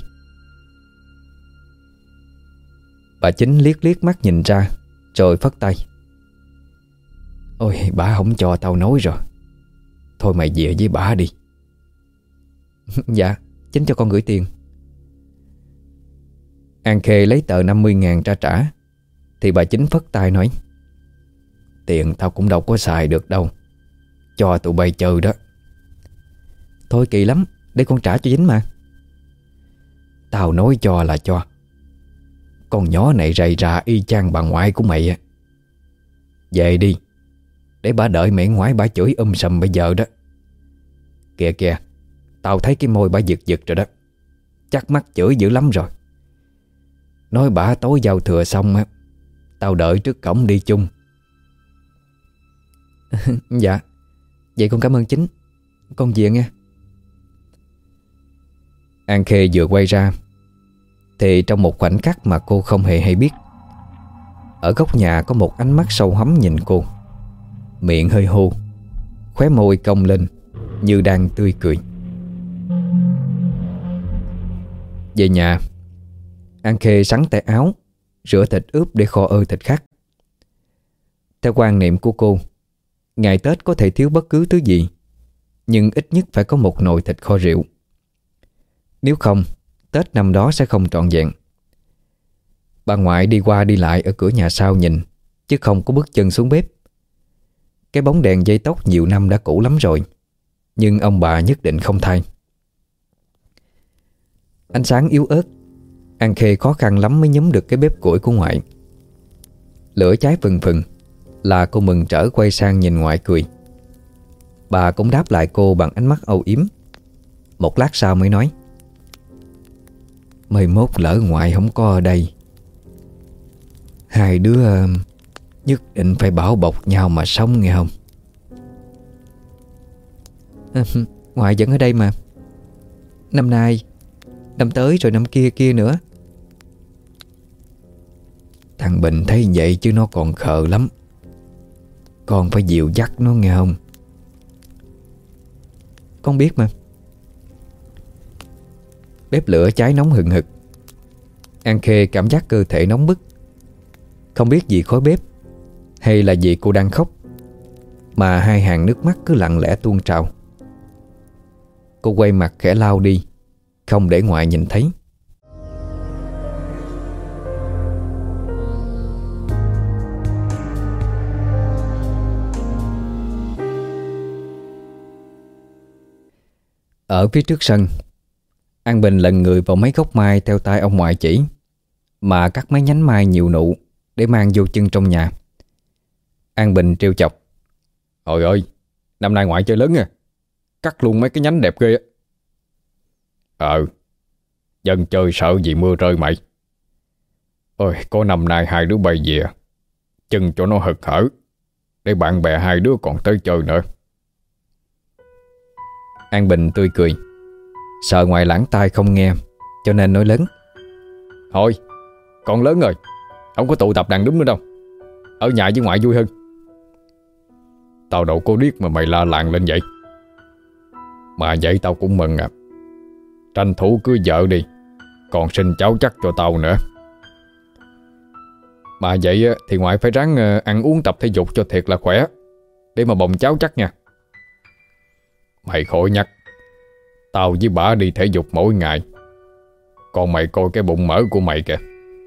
A: Bà Chính liếc liếc mắt nhìn ra, rồi phất tay: Ôi, bà không cho tao nói rồi. Thôi mày về với bà đi.
C: Dạ, Chính cho con gửi tiền.
A: An Khê lấy tờ 50.000 ra trả, thì bà Chính phất tay nói: Tiền tao cũng đâu có xài được đâu, cho tụi bay chơi đó.
C: Thôi kỳ lắm, để con trả cho Chính mà.
A: Tao nói cho là cho. Con nhỏ này rầy rà y chang bà ngoại của mày á. Về đi, để bà đợi mẹ ngoại bà chửi sầm bây giờ đó. Kìa kìa, tao thấy cái môi bà giật giật rồi đó. Chắc mắt chửi dữ lắm rồi. Nói bà tối giao thừa xong á, tao đợi trước cổng đi chung.
C: Dạ, vậy con cảm ơn Chính. Con về nghe.
A: An Khê vừa quay ra, thì trong một khoảnh khắc mà cô không hề hay biết, ở góc nhà có một ánh mắt sâu hắm nhìn cô. Miệng hơi hô, khóe môi cong lên như đang tươi cười. Về nhà, An Khê sắn tay áo, rửa thịt ướp để kho thịt khác. Theo quan niệm của cô, ngày Tết có thể thiếu bất cứ thứ gì, nhưng ít nhất phải có một nồi thịt kho rượu. Nếu không, Tết năm đó sẽ không trọn vẹn. Bà ngoại đi qua đi lại ở cửa nhà sau nhìn, chứ không có bước chân xuống bếp. Cái bóng đèn dây tóc nhiều năm đã cũ lắm rồi, nhưng ông bà nhất định không thay. Ánh sáng yếu ớt, An Khê khó khăn lắm mới nhúm được cái bếp củi của ngoại. Lửa cháy phừng phừng là cô mừng rỡ quay sang nhìn ngoại cười. Bà cũng đáp lại cô bằng ánh mắt âu yếm. Một lát sau mới nói: Mai mốt lỡ ngoại không có ở đây, hai đứa nhất định phải bảo bọc nhau mà sống nghe không?
C: Ngoại vẫn ở đây mà. Năm nay, năm tới rồi năm kia kia nữa.
A: Thằng Bình thấy vậy chứ nó còn khờ lắm. Con phải dìu dắt nó nghe không?
C: Con biết mà.
A: Bếp lửa cháy nóng hừng hực. An Khê cảm giác cơ thể nóng bức. Không biết vì khói bếp hay là vì cô đang khóc mà hai hàng nước mắt cứ lặng lẽ tuôn trào. Cô quay mặt khẽ lau đi, không để ngoại nhìn thấy. Ở phía trước sân, An Bình lần người vào mấy gốc mai theo tay ông ngoại chỉ, mà cắt mấy nhánh mai nhiều nụ để mang vô chân trong nhà. An Bình trêu chọc: Ôi ơi, năm nay ngoại chơi lớn à, cắt luôn mấy cái nhánh đẹp ghê á. Dân chơi sợ gì mưa rơi mày. Ôi, có năm nay hai đứa bay về, chân cho nó hực hở, để bạn bè hai đứa còn tới chơi nữa. An Bình tươi cười, sợ ngoại lãng tai không nghe, cho nên nói lớn: Thôi, con lớn rồi, không có tụ tập đàn đúng nữa đâu. Ở nhà với ngoại vui hơn. Tao đâu có điếc mà mày la làng lên vậy. Mà vậy tao cũng mừng à. Tranh thủ cưới vợ đi, còn sinh cháu chắc cho tao nữa. Mà vậy thì ngoại phải ráng ăn uống tập thể dục cho thiệt là khỏe, để mà bồng cháu chắc nha. Mày khỏi nhắc, tao với bả đi thể dục mỗi ngày. Còn mày coi cái bụng mỡ của mày kìa.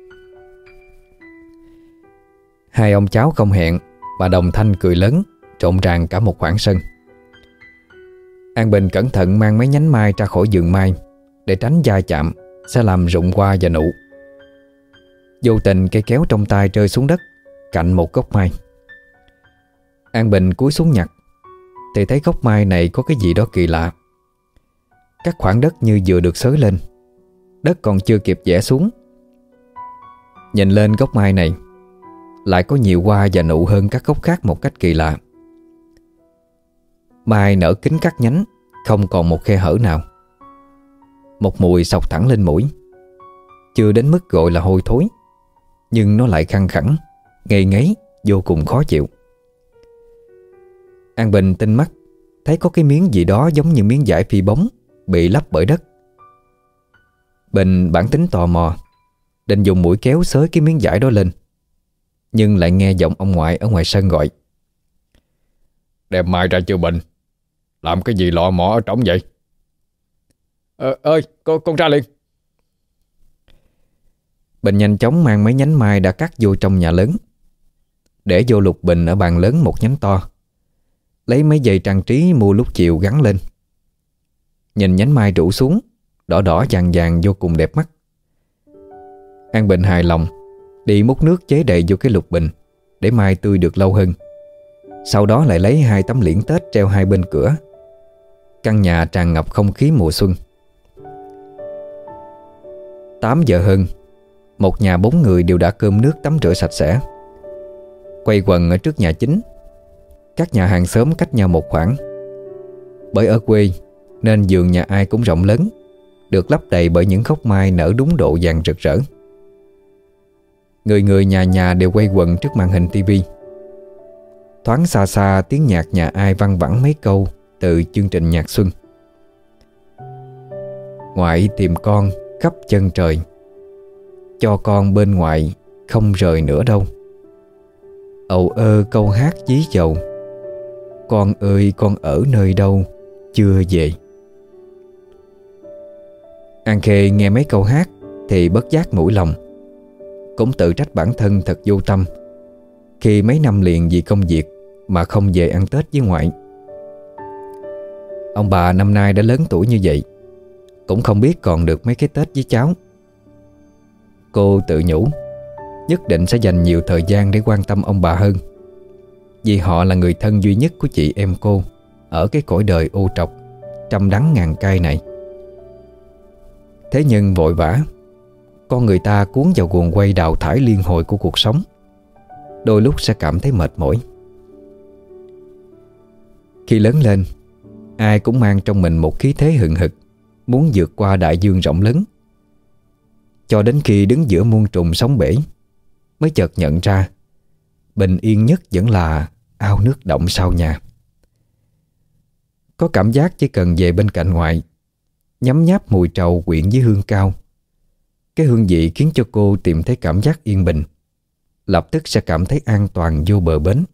A: Hai ông cháu không hẹn mà đồng thanh cười lớn, rộn ràng cả một khoảng sân. An Bình cẩn thận mang mấy nhánh mai ra khỏi vườn mai, để tránh va chạm sẽ làm rụng hoa và nụ. Vô tình cây kéo trong tay rơi xuống đất cạnh một gốc mai. An Bình cúi xuống nhặt, thì thấy gốc mai này có cái gì đó kỳ lạ. Các khoảng đất như vừa được xới lên, đất còn chưa kịp vẽ xuống. Nhìn lên gốc mai này, lại có nhiều hoa và nụ hơn các gốc khác một cách kỳ lạ. Mai nở kín các nhánh, không còn một khe hở nào. Một mùi xộc thẳng lên mũi, chưa đến mức gọi là hôi thối, nhưng nó lại khăng khẳng, ngây ngấy, vô cùng khó chịu. An Bình tinh mắt thấy có cái miếng gì đó giống như miếng vải phi bóng bị lấp bởi đất. Bình bản tính tò mò, định dùng mũi kéo xới cái miếng vải đó lên, nhưng lại nghe giọng ông ngoại ở ngoài sân gọi:
B: "Đem mai ra chưa Bình? Làm cái gì lọ mọ ở trống vậy?" Ơi, con ra liền."
A: Bình nhanh chóng mang mấy nhánh mai đã cắt vô trong nhà lớn, để vô lục bình ở bàn lớn một nhánh to, lấy mấy dây trang trí mua lúc chiều gắn lên. Nhìn nhánh mai rủ xuống, đỏ đỏ vàng vàng vô cùng đẹp mắt. An Bình hài lòng, đi múc nước chế đầy vô cái lục bình để mai tươi được lâu hơn. Sau đó lại lấy 2 tấm liễn Tết treo hai bên cửa. Căn nhà tràn ngập không khí mùa xuân. 8 giờ hơn, một nhà 4 người đều đã cơm nước tắm rửa sạch sẽ, quây quần ở trước nhà chính. Các nhà hàng xóm cách nhau một khoảng. Bởi ở quê nên vườn nhà ai cũng rộng lớn, được lấp đầy bởi những gốc mai nở đúng độ vàng rực rỡ. Người người nhà nhà đều quây quần trước màn hình tivi. Thoáng xa xa tiếng nhạc nhà ai văng vẳng mấy câu từ chương trình nhạc xuân. Ngoại tìm con khắp chân trời, cho con bên ngoại không rời nữa đâu. Ầu ơ câu hát dí dầu, con ơi con ở nơi đâu chưa về. An Khê nghe mấy câu hát thì bất giác mũi lòng, cũng tự trách bản thân thật vô tâm khi mấy năm liền vì công việc mà không về ăn Tết với ngoại. Ông bà năm nay đã lớn tuổi như vậy, cũng không biết còn được mấy cái Tết với cháu. Cô tự nhủ nhất định sẽ dành nhiều thời gian để quan tâm ông bà hơn, vì họ là người thân duy nhất của chị em cô ở cái cõi đời ô trọc, trăm đắng ngàn cay này. Thế nhưng vội vã, con người ta cuốn vào guồng quay đào thải liên hồi của cuộc sống, đôi lúc sẽ cảm thấy mệt mỏi. Khi lớn lên, ai cũng mang trong mình một khí thế hừng hực, muốn vượt qua đại dương rộng lớn. Cho đến khi đứng giữa muôn trùng sóng bể, mới chợt nhận ra bình yên nhất vẫn là ao nước động sau nhà. Có cảm giác chỉ cần về bên cạnh ngoại, nhấm nháp mùi trầu quyện với hương cao, cái hương vị khiến cho cô tìm thấy cảm giác yên bình, lập tức sẽ cảm thấy an toàn vô bờ bến.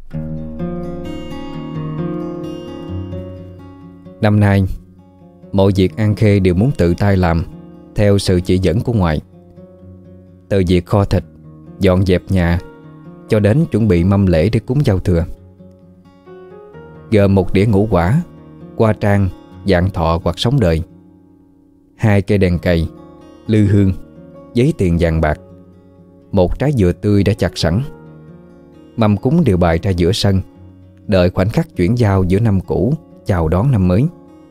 A: Năm nay, mọi việc An Khê đều muốn tự tay làm theo sự chỉ dẫn của ngoại. Từ việc kho thịt, dọn dẹp nhà, cho đến chuẩn bị mâm lễ để cúng giao thừa. Gồm một đĩa ngũ quả, qua trang, vạn thọ hoặc sống đời, 2 cây đèn cầy, lư hương, giấy tiền vàng bạc, một trái dừa tươi đã chặt sẵn. Mâm cúng đều bày ra giữa sân, đợi khoảnh khắc chuyển giao giữa năm cũ chào đón năm mới.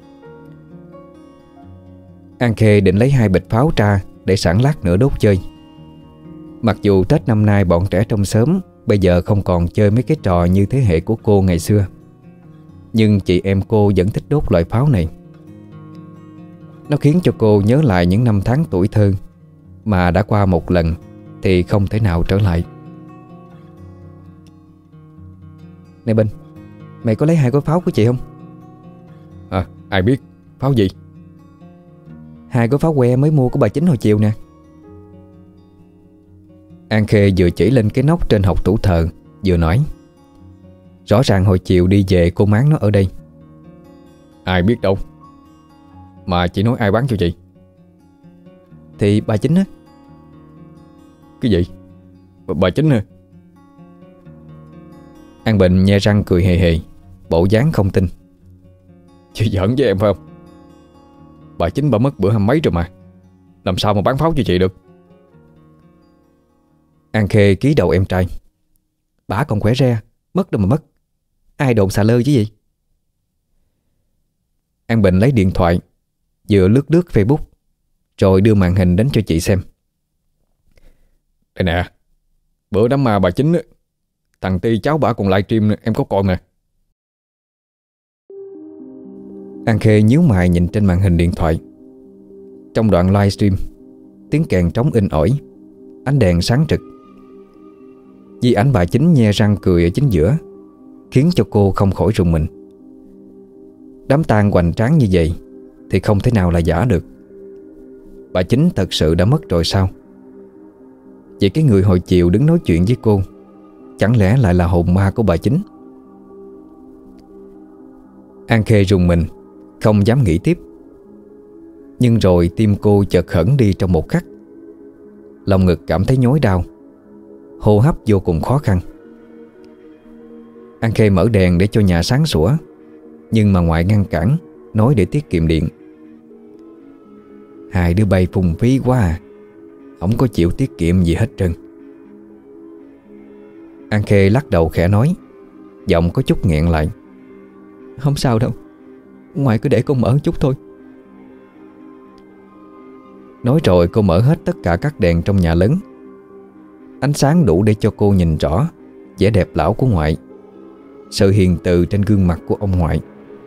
A: An Khê định lấy 2 bịch pháo ra để sẵn lát nữa đốt chơi. Mặc dù Tết năm nay bọn trẻ trong xóm bây giờ không còn chơi mấy cái trò như thế hệ của cô ngày xưa, nhưng chị em cô vẫn thích đốt loại pháo này. Nó khiến cho cô nhớ lại những năm tháng tuổi thơ mà đã qua một lần thì không thể nào trở lại. Này Bình, mày có lấy 2 gói pháo của chị không?
B: Ai biết, pháo gì?
A: 2 gói pháo que mới mua của bà Chính hồi chiều nè. An Khê vừa chỉ lên cái nóc trên hộc tủ thờ, vừa nói. Rõ ràng hồi chiều đi về cô máng nó ở đây.
B: Ai biết đâu. Mà chị nói ai bán cho chị?
A: Thì bà Chính á.
B: Cái gì? Bà Chính hả?
A: An Bình nhe răng cười hề hề, bộ dáng không tin.
B: Chị giỡn với em phải không? Bà Chính bà mất bữa 20 mấy rồi mà, làm sao mà bán pháo cho chị được?
A: An Khê ký đầu em trai. Bả còn khỏe re, mất đâu mà mất. Ai đồn xà lơ chứ gì? An Bình lấy điện thoại, vừa lướt lướt Facebook, rồi đưa màn hình đến cho chị xem.
B: Đây nè, Bữa đám ma bà Chính á, thằng Ti cháu bà còn livestream nữa, em có coi mà.
A: An Khê nhíu mày nhìn trên màn hình điện thoại. Trong đoạn livestream, tiếng kèn trống inh ỏi, ánh đèn sáng trực. Di ảnh bà Chính nhe răng cười ở chính giữa, khiến cho cô không khỏi rùng mình. Đám tang hoành tráng như vậy thì không thể nào là giả được. Bà Chính thật sự đã mất rồi sao? Vậy cái người hồi chiều đứng nói chuyện với cô chẳng lẽ lại là hồn ma của bà Chính? An Khê rùng mình, không dám nghĩ tiếp. Nhưng rồi tim cô chợt hẫng đi trong một khắc. Lòng ngực cảm thấy nhói đau, hô hấp vô cùng khó khăn. An Khê mở đèn để cho nhà sáng sủa, nhưng mà ngoại ngăn cản, nói để tiết kiệm điện. Hai đứa bay phung phí quá à, không có chịu tiết kiệm gì hết trơn. An Khê lắc đầu khẽ nói, giọng có chút nghẹn lại. Không sao đâu, ngoại cứ để con mở chút thôi. Nói rồi cô mở hết tất cả các đèn trong nhà lớn. Ánh sáng đủ để cho cô nhìn rõ vẻ đẹp lão của ngoại, sự hiền từ trên gương mặt của ông ngoại.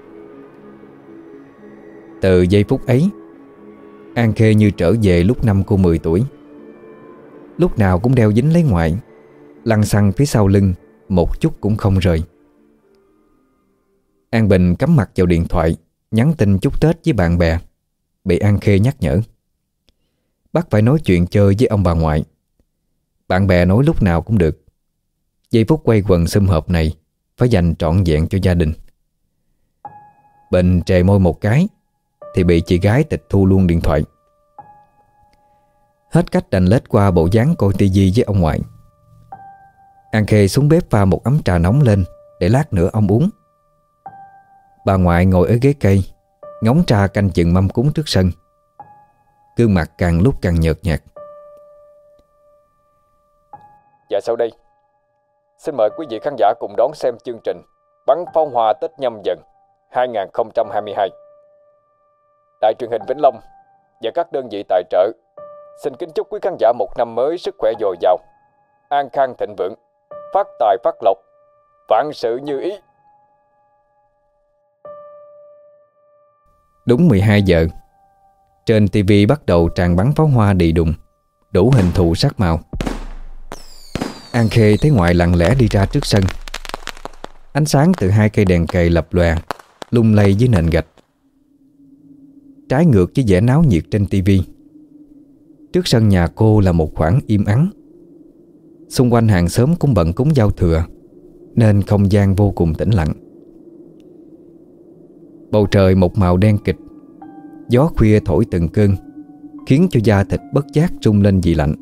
A: Từ giây phút ấy, An Khê như trở về lúc năm cô 10 tuổi. Lúc nào cũng đeo dính lấy ngoại, lăng xăng phía sau lưng, một chút cũng không rời. An Bình cắm mặt vào điện thoại, nhắn tin chúc Tết với bạn bè, bị An Khê nhắc nhở. Bắt phải nói chuyện chơi với ông bà ngoại. Bạn bè nói lúc nào cũng được. Giây phút quay quần sum họp này phải dành trọn vẹn cho gia đình. Bình trề môi một cái thì bị chị gái tịch thu luôn điện thoại. Hết cách đành lết qua bộ dáng coi tivi với ông ngoại. An Khê xuống bếp pha một ấm trà nóng lên để lát nữa ông uống. Bà ngoại ngồi ở ghế cây, ngóng trà canh chừng mâm cúng trước sân. Gương mặt càng lúc càng nhợt nhạt.
B: Và sau đây, xin mời quý vị khán giả cùng đón xem chương trình Bắn pháo hoa Tết Nhâm Dần 2022. Đài truyền hình Vĩnh Long và các đơn vị tài trợ xin kính chúc quý khán giả một năm mới sức khỏe dồi dào, an khang thịnh vượng, phát tài phát lộc, vạn sự như ý.
A: Đúng 12 giờ, trên tivi bắt đầu tràn bắn pháo hoa đì đùng, đủ hình thù sắc màu. An Khê thấy ngoại lặng lẽ đi ra trước sân. Ánh sáng từ hai cây đèn cầy lập lòe, lung lay dưới nền gạch. Trái ngược với vẻ náo nhiệt trên tivi, trước sân nhà cô là một khoảng im ắng. Xung quanh hàng xóm cũng bận cúng giao thừa, nên không gian vô cùng tĩnh lặng. Bầu trời một màu đen kịch, gió khuya thổi từng cơn, khiến cho da thịt bất giác rung lên vì lạnh.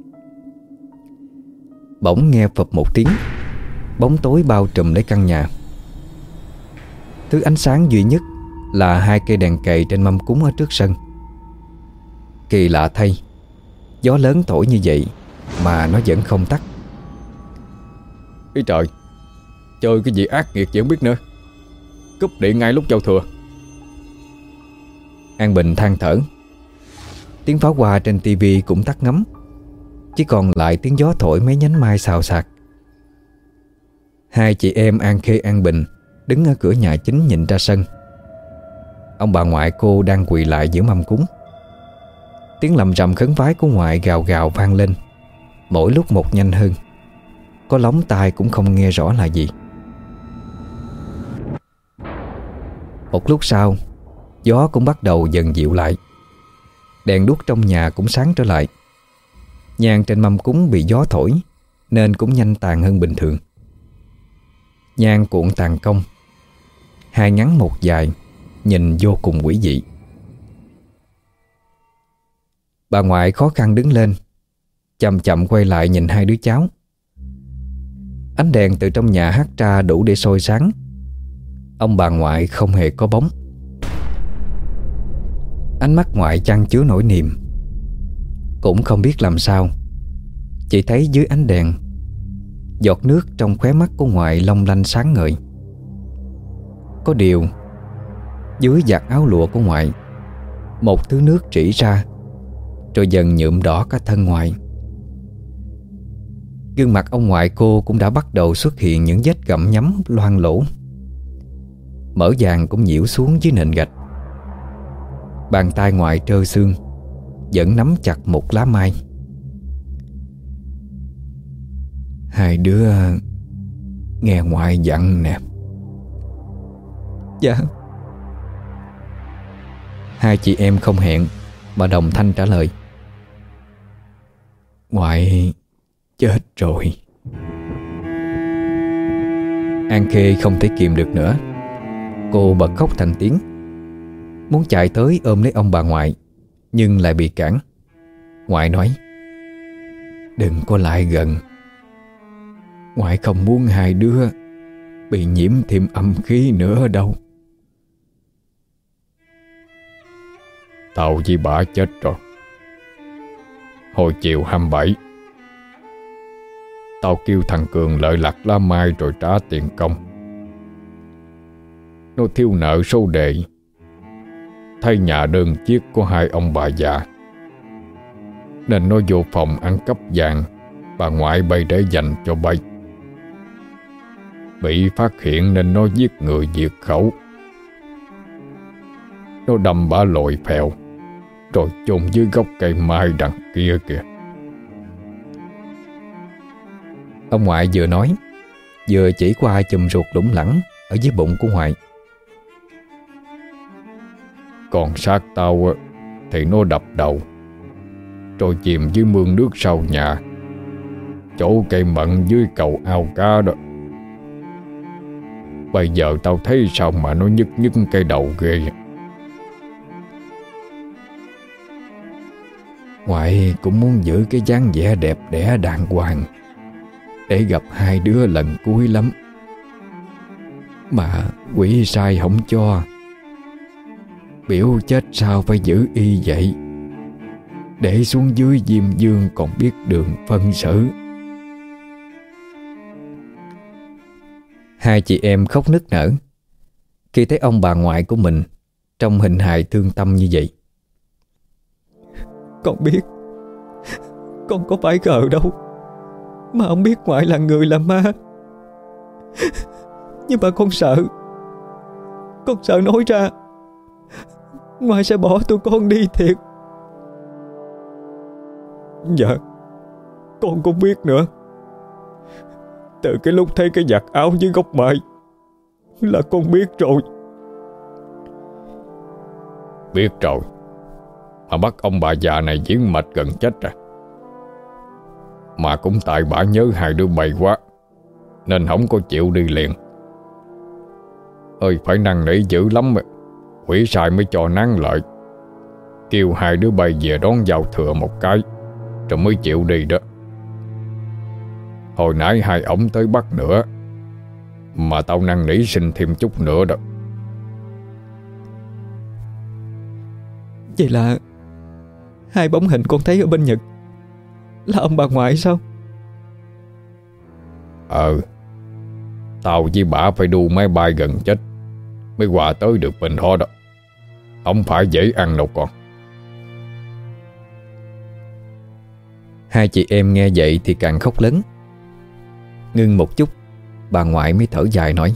A: Bỗng nghe phập một tiếng, bóng tối bao trùm lấy căn nhà. Thứ ánh sáng duy nhất là hai cây đèn cầy trên mâm cúng ở trước sân. Kỳ lạ thay, gió lớn thổi như vậy mà nó vẫn không tắt.
B: Ý trời, chơi cái gì ác nghiệt vậy không biết nữa. Cúp điện ngay lúc giao thừa.
A: An Bình than thở. Tiếng pháo hoa trên tivi cũng tắt ngấm, chỉ còn lại tiếng gió thổi mấy nhánh mai xào xạc. Hai chị em An Khê An Bình đứng ở cửa nhà chính nhìn ra sân. Ông bà ngoại cô đang quỳ lại giữa mâm cúng. Tiếng lầm rầm khấn vái của ngoại gào gào vang lên, mỗi lúc một nhanh hơn. Có lóng tai cũng không nghe rõ là gì. Một lúc sau, gió cũng bắt đầu dần dịu lại. Đèn đuốc trong nhà cũng sáng trở lại. Nhang trên mâm cúng bị gió thổi nên cũng nhanh tàn hơn bình thường. Nhang cuộn tàn công, hai ngắn một dài, nhìn vô cùng quỷ dị. Bà ngoại khó khăn đứng lên, chậm chậm quay lại nhìn hai đứa cháu. Ánh đèn từ trong nhà hắt ra đủ để soi sáng. Ông bà ngoại không hề có bóng. Ánh mắt ngoại chan chứa nỗi niềm. Cũng không biết làm sao, chỉ thấy dưới ánh đèn, giọt nước trong khóe mắt của ngoại long lanh sáng ngời. Có điều, dưới vạt áo lụa của ngoại, một thứ nước rỉ ra, rồi dần nhuộm đỏ cả thân ngoại. Gương mặt ông ngoại cô cũng đã bắt đầu xuất hiện những vết gặm nhấm loang lổ. Mỡ vàng cũng nhiễu xuống dưới nền gạch. Bàn tay ngoại trơ xương, vẫn nắm chặt một lá mai. Hai đứa nghe ngoại dặn nè.
C: Dạ.
A: Hai chị em không hẹn mà đồng thanh trả lời. Ngoại chết rồi. An Khê không thể kìm được nữa. Cô bật khóc thành tiếng, muốn chạy tới ôm lấy ông bà ngoại, nhưng lại bị cản. Ngoại nói: Đừng có lại gần. Ngoại không muốn hai đứa bị nhiễm thêm âm khí nữa đâu.
B: Tao với bà chết rồi. Hồi chiều 27, tao kêu thằng Cường lợi lặt lá mai rồi trả tiền công. Nó thiếu nợ số đề, thấy nhà đơn chiếc của hai ông bà già, nên nó vô phòng ăn cắp vàng bà ngoại bay để dành cho bay. Bị phát hiện nên nó giết người diệt khẩu. Nó đâm bả lội phèo rồi chôn dưới gốc cây mai đằng kia kìa.
A: Ông ngoại vừa nói, vừa chỉ qua chùm ruột lủng lẳng ở dưới bụng của ngoại.
B: Còn xác tao thì nó đập đầu rồi chìm dưới mương nước sau nhà, chỗ cây mận dưới cầu ao cá đó. Bây giờ tao thấy sao mà nó nhức nhức cây đầu ghê.
A: Ngoại cũng muốn giữ cái dáng vẻ đẹp đẽ đàng hoàng để gặp hai đứa lần cuối lắm, mà quỷ sai không cho. Biểu chết sao phải giữ y vậy, để xuống dưới Diêm Dương còn biết đường phân xử. Hai chị em khóc nức nở khi thấy ông bà ngoại của mình trong hình hài thương tâm như vậy.
C: Con biết con có phải gờ đâu mà không biết ngoại là người là ma. Nhưng mà con sợ nói ra ngoại sẽ bỏ tụi con đi thiệt. Dạ, con cũng biết nữa. Từ cái lúc thấy cái vạt áo dưới gốc mai là con biết rồi.
B: Biết rồi, mà bắt ông bà già này diễn mệt gần chết rồi. Mà cũng tại bả nhớ hai đứa bay quá nên không có chịu đi liền. Ơi, phải năn nỉ dữ lắm. Quỷ sai mới cho nán lợi, kêu hai đứa bay về đón giao thừa một cái rồi mới chịu đi đó. Hồi nãy hai ổng tới bắt nữa, mà tao năn nỉ xin thêm chút nữa đó.
C: Vậy là hai bóng hình con thấy ở bên Nhật là ông bà ngoại sao?
B: Tao với bả phải đu máy bay gần chết mới qua tới được bên đó đó. Không phải dễ ăn đâu con.
A: Hai chị em nghe vậy thì càng khóc lớn. Ngưng một chút, bà ngoại mới thở dài nói: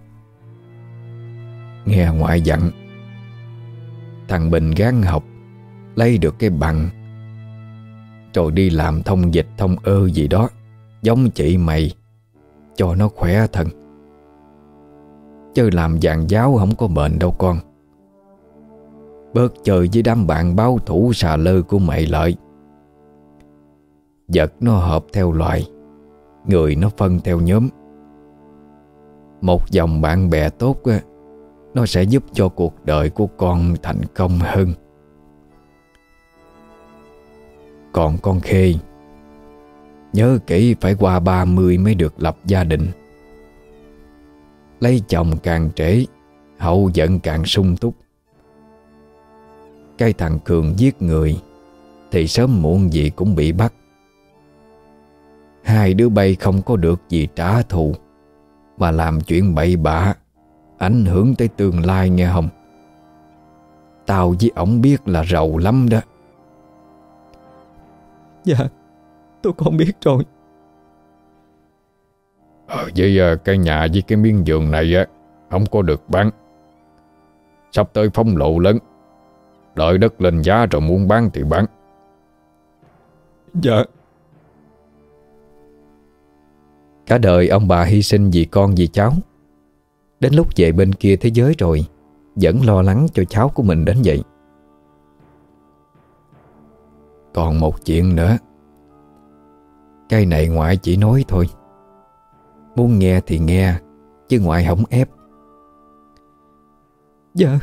A: Nghe ngoại dặn, thằng Bình gắng học, lấy được cái bằng, rồi đi làm thông dịch thông ơ gì đó giống chị mày, cho nó khỏe thân. Chứ làm vàng giáo không có bền đâu con. Bớt chơi với đám bạn báo thủ xà lơ của mày lợi. Vật nó hợp theo loài, người nó phân theo nhóm. Một dòng bạn bè tốt á, nó sẽ giúp cho cuộc đời của con thành công hơn. Còn con Khê, nhớ kỹ phải qua 30 mới được lập gia đình. Lấy chồng càng trễ, hậu vận càng sung túc. Cái thằng Cường giết người thì sớm muộn gì cũng bị bắt. Hai đứa bay không có được gì trả thù mà làm chuyện bậy bạ, ảnh hưởng tới tương lai nghe không? Tao với ổng biết là rầu lắm đó.
C: Dạ, tôi con biết rồi.
B: Với cái nhà với cái miếng vườn này á không có được bán. Sắp tới phong lộ lớn, đợi đất lên giá rồi muốn bán thì bán.
C: Dạ.
A: Cả đời ông bà hy sinh vì con vì cháu. Đến lúc về bên kia thế giới rồi vẫn lo lắng cho cháu của mình đến vậy. Còn một chuyện nữa. Cái này ngoại chỉ nói thôi, muốn nghe thì nghe, chứ ngoại không ép.
C: Dạ.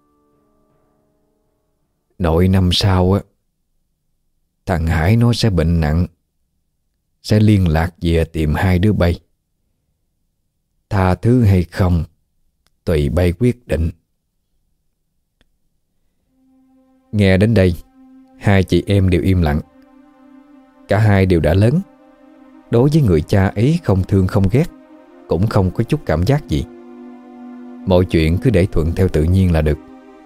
A: Nội năm sau á, thằng Hải nó sẽ bệnh nặng, sẽ liên lạc về tìm hai đứa bay. Tha thứ hay không tùy bay quyết định. Nghe đến đây, hai chị em đều im lặng. Cả hai đều đã lớn. Đối với người cha ấy không thương không ghét, cũng không có chút cảm giác gì. Mọi chuyện cứ để thuận theo tự nhiên là được.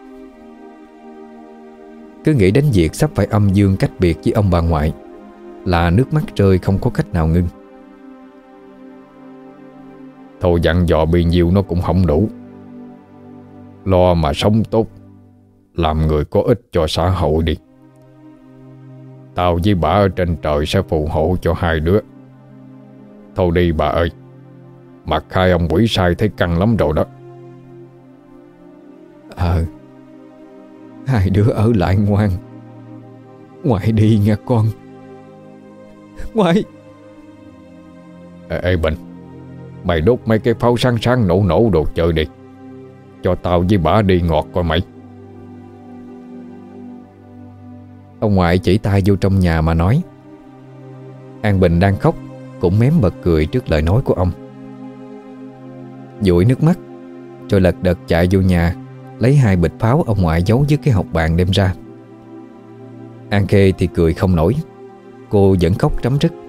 A: Cứ nghĩ đến việc sắp phải âm dương cách biệt với ông bà ngoại là nước mắt rơi không có cách nào ngưng.
B: Thôi dặn dò bấy nhiêu nó cũng không đủ. Lo mà sống tốt, làm người có ích cho xã hội đi. Tao với bà ở trên trời sẽ phù hộ cho hai đứa. Thôi đi bà ơi, mặt hai ông quỷ sai thấy căng lắm rồi đó.
A: Hai đứa ở lại ngoan. Ngoại đi nha con.
C: Ngoại.
B: Ê Bình, mày đốt mấy cái pháo sáng sáng nổ nổ đồ chơi đi, cho tao với bà đi ngọt coi mày.
A: Ông ngoại chỉ tay vô trong nhà mà nói. An Bình đang khóc cũng mém bật cười trước lời nói của ông. Dụi nước mắt rồi lật đật chạy vô nhà, lấy hai bịch pháo ông ngoại giấu dưới cái hộc bàn đem ra. An Khê thì cười không nổi, cô vẫn khóc rắm rứt.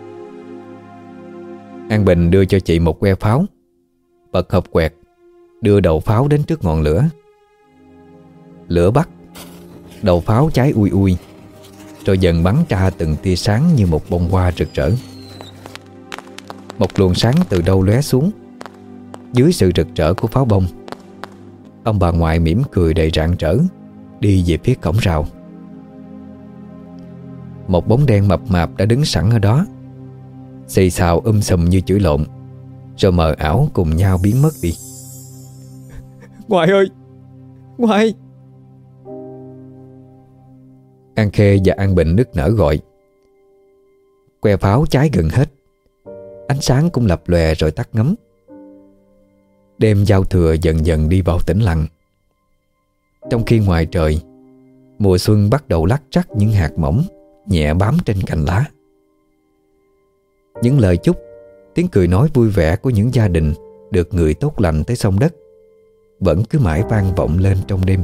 A: An Bình đưa cho chị một que pháo, bật hộp quẹt, đưa đầu pháo đến trước ngọn lửa. Lửa bắt, đầu pháo cháy ui ui, rồi dần bắn ra từng tia sáng như một bông hoa rực rỡ. Một luồng sáng từ đâu lóe xuống. Dưới sự rực rỡ của pháo bông, ông bà ngoại mỉm cười đầy rạng rỡ, đi về phía cổng rào. Một bóng đen mập mạp đã đứng sẵn ở đó, xì xào sùm như chửi lộn, rồi mờ ảo cùng nhau biến mất đi.
C: Ngoại ơi, ngoại.
A: An Khê và An Bình nức nở gọi. Que pháo cháy gần hết, ánh sáng cũng lập lòe rồi tắt ngấm. Đêm giao thừa dần dần đi vào tĩnh lặng. Trong khi ngoài trời, mùa xuân bắt đầu lắc rắc những hạt mỏng nhẹ bám trên cành lá. Những lời chúc, tiếng cười nói vui vẻ của những gia đình được người tốt lành tới sông đất vẫn cứ mãi vang vọng lên trong đêm.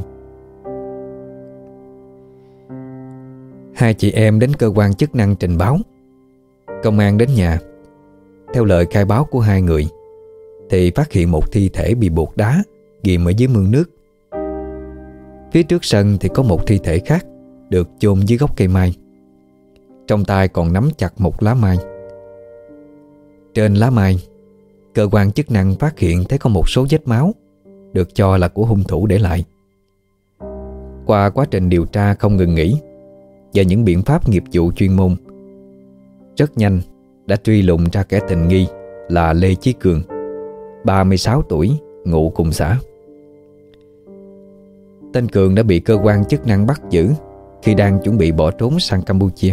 A: Hai chị em đến cơ quan chức năng trình báo. Công an đến nhà. Theo lời khai báo của hai người thì phát hiện một thi thể bị buộc đá ghim ở dưới mương nước. Phía trước sân thì có một thi thể khác được chôn dưới gốc cây mai. Trong tay còn nắm chặt một lá mai. Trên lá mai, cơ quan chức năng phát hiện thấy có một số vết máu được cho là của hung thủ để lại. Qua quá trình điều tra không ngừng nghỉ và những biện pháp nghiệp vụ chuyên môn, rất nhanh đã truy lùng ra kẻ tình nghi là Lê Chí Cường, 36 tuổi, ngụ cùng xã. Tên Cường đã bị cơ quan chức năng bắt giữ khi đang chuẩn bị bỏ trốn sang Campuchia.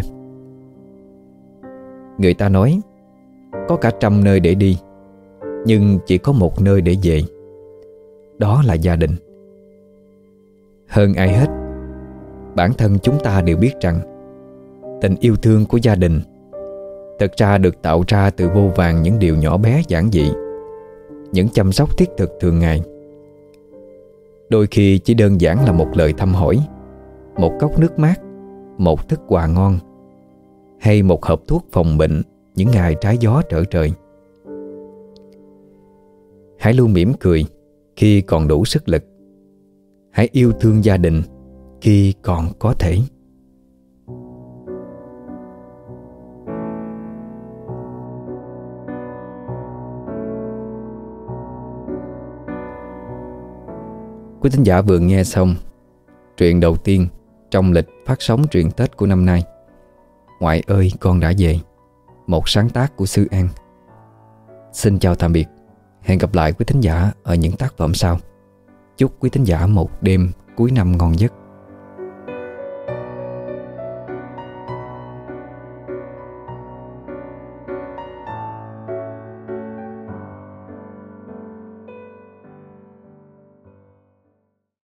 A: Người ta nói có cả trăm nơi để đi, nhưng chỉ có một nơi để về. Đó là gia đình. Hơn ai hết, bản thân chúng ta đều biết rằng tình yêu thương của gia đình thật ra được tạo ra từ vô vàn những điều nhỏ bé giản dị, những chăm sóc thiết thực thường ngày. Đôi khi chỉ đơn giản là một lời thăm hỏi, một cốc nước mát, một thức quà ngon, hay một hộp thuốc phòng bệnh những ngày trái gió trở trời. Hãy luôn mỉm cười khi còn đủ sức lực. Hãy yêu thương gia đình khi còn có thể. Quý thính giả vừa nghe xong truyện đầu tiên trong lịch phát sóng truyện Tết của năm nay, Ngoại ơi con đã về, một sáng tác của Sư An. Xin chào tạm biệt. Hẹn gặp lại quý thính giả ở những tác phẩm sau. Chúc quý thính giả một đêm cuối năm ngon giấc.